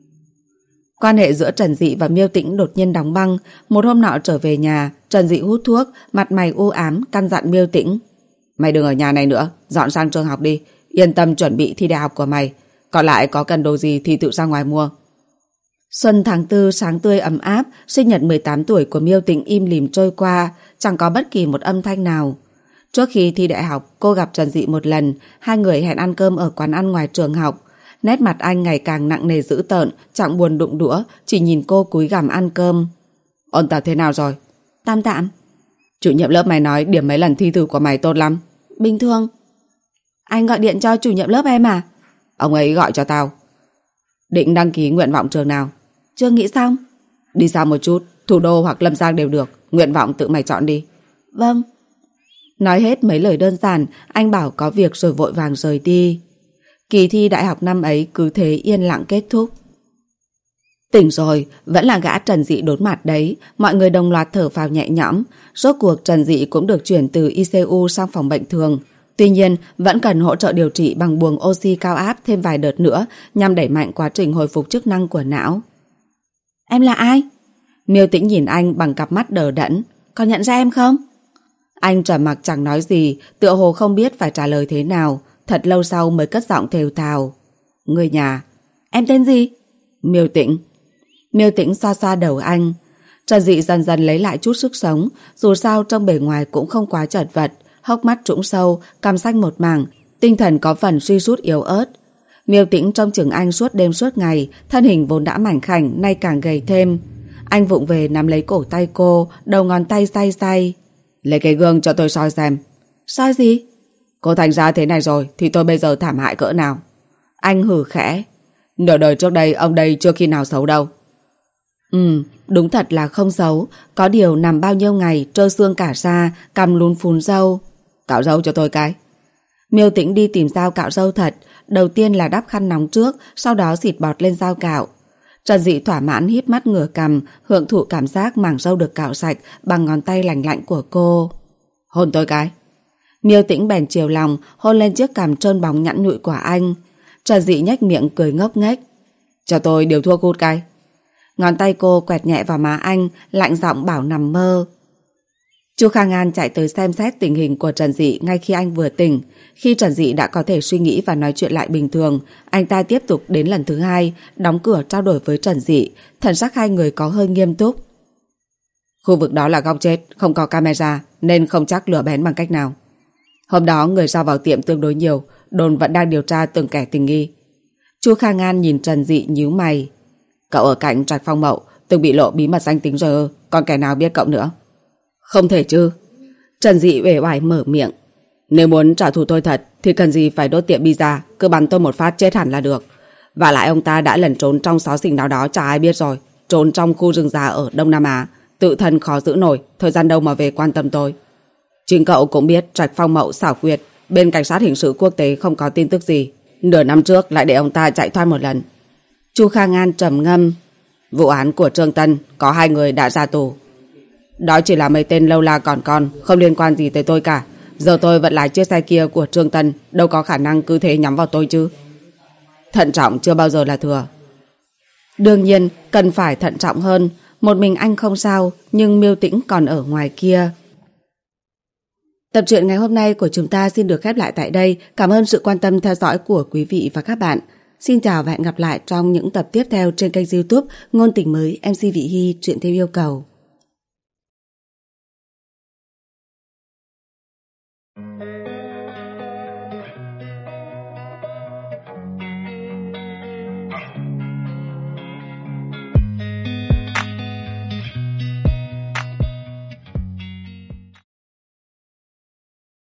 Quan hệ giữa Trần Dị và Miêu Tĩnh đột nhiên đóng băng. Một hôm nọ trở về nhà, Trần Dị hút thuốc, mặt mày u ám, căn dặn Miêu Tĩnh. Mày đừng ở nhà này nữa, dọn sang trường học đi, yên tâm chuẩn bị thi đại học của mày. Còn lại có cần đồ gì thì tự ra ngoài mua. Xuân tháng 4 sáng tươi ấm áp, sinh nhật 18 tuổi của Miêu Tĩnh im lìm trôi qua, chẳng có bất kỳ một âm thanh nào. Trước khi thi đại học, cô gặp Trần Dị một lần, hai người hẹn ăn cơm ở quán ăn ngoài trường học. Nét mặt anh ngày càng nặng nề dữ tợn, chẳng buồn đụng đũa, chỉ nhìn cô cúi gằm ăn cơm. Ôn tập thế nào rồi? Tam tạm. Chủ nhiệm lớp mày nói điểm mấy lần thi thử của mày tốt lắm. Bình thường. Anh gọi điện cho chủ nhiệm lớp em à? Ông ấy gọi cho tao. Định đăng ký nguyện vọng trường nào? Chưa nghĩ xong. Đi xa một chút, thủ đô hoặc Lâm Giang đều được, nguyện vọng tự mày chọn đi. Vâng. Nói hết mấy lời đơn giản, anh bảo có việc rồi vội vàng rời đi. Kỳ thi đại học năm ấy cứ thế yên lặng kết thúc. Tỉnh rồi, vẫn là gã Trần Dị đốn mặt đấy, mọi người đồng loạt thở phào nhẹ nhõm. Rốt cuộc Trần Dị cũng được chuyển từ ICU sang phòng bệnh thường. Tuy nhiên, vẫn cần hỗ trợ điều trị bằng buồng oxy cao áp thêm vài đợt nữa nhằm đẩy mạnh quá trình hồi phục chức năng của não. Em là ai? Miêu Tĩnh nhìn anh bằng cặp mắt đờ đẫn. Có nhận ra em không? Anh trầm mặc chẳng nói gì, tựa hồ không biết phải trả lời thế nào. Thật lâu sau mới cất giọng thều thào. Người nhà. Em tên gì? Miêu Tĩnh. Miêu Tĩnh xoa xoa đầu anh. Trần Dị dần dần lấy lại chút sức sống, dù sao trong bề ngoài cũng không quá chật vật, hốc mắt trũng sâu, cằm xanh một mảng, tinh thần có phần suy sút yếu ớt. Miêu Tĩnh trông chừng anh suốt đêm suốt ngày, thân hình vốn đã mảnh khảnh nay càng gầy thêm. Anh vụng về nắm lấy cổ tay cô, đầu ngón tay day day. Lấy cái gương cho tôi soi xem. Soi gì? Cô thành ra thế này rồi thì tôi bây giờ thảm hại cỡ nào? Anh hử khẽ. Nửa đời trước đây ông đây chưa khi nào xấu đâu. Đúng thật là không xấu. Có điều nằm bao nhiêu ngày trơ xương cả da, cằm lún phún râu. Cạo râu cho tôi cái. Miêu Tĩnh đi tìm dao cạo râu thật. Đầu tiên là đắp khăn nóng trước, sau đó xịt bọt lên dao cạo. Trần Dị thỏa mãn híp mắt ngửa cằm, hưởng thụ cảm giác mảng râu được cạo sạch bằng ngón tay lành lạnh của cô. Hôn tôi cái. Miêu Tĩnh bèn chiều lòng, hôn lên chiếc cằm trơn bóng nhẵn nhụi của anh. Trần Dị nhếch miệng cười ngốc nghếch. Cho tôi điều thuốc hút cái. Ngón tay cô quẹt nhẹ vào má anh, lạnh giọng bảo nằm mơ. Chu Khang An chạy tới xem xét tình hình của Trần Dị ngay khi anh vừa tỉnh. Khi Trần Dị đã có thể suy nghĩ và nói chuyện lại bình thường, anh ta tiếp tục đến lần thứ hai, đóng cửa trao đổi với Trần Dị. Thần sắc hai người có hơi nghiêm túc. Khu vực đó là góc chết, không có camera nên không chắc lửa bén bằng cách nào. Hôm đó người ra vào tiệm tương đối nhiều, đồn vẫn đang điều tra từng kẻ tình nghi. Chu Khang An nhìn Trần Dị nhíu mày. Cậu ở cạnh Trạch Phong Mậu, từng bị lộ bí mật danh tính rồi, còn kẻ nào biết cậu nữa? Không thể chứ. Trần Dị uể oải mở miệng. Nếu muốn trả thù tôi thật thì cần gì phải đốt tiệm pizza, cứ bắn tôi một phát chết hẳn là được. Và lại ông ta đã lẩn trốn trong xó xỉnh nào đó chả ai biết rồi, trốn trong khu rừng già ở Đông Nam Á, tự thân khó giữ nổi, thời gian đâu mà về quan tâm tôi. Chính cậu cũng biết Trạch Phong Mậu xảo quyệt, bên cảnh sát hình sự quốc tế không có tin tức gì. Nửa năm trước lại để ông ta chạy thoát một lần. Chu Khang An trầm ngâm. Vụ án của Trương Tân có 2 người đã ra tù. Đó chỉ là mấy tên lâu la còn con, không liên quan gì tới tôi cả. Giờ tôi vẫn lái chiếc xe kia của Trương Tân, đâu có khả năng cứ thế nhắm vào tôi chứ. Thận trọng chưa bao giờ là thừa. Đương nhiên cần phải thận trọng hơn. Một mình anh không sao, nhưng Miêu Tĩnh còn ở ngoài kia. Tập truyện ngày hôm nay của chúng ta xin được khép lại tại đây. Cảm ơn sự quan tâm theo dõi của quý vị và các bạn. Xin chào và hẹn gặp lại trong những tập tiếp theo trên kênh YouTube Ngôn Tình Mới MC Vị Hy truyện theo yêu cầu.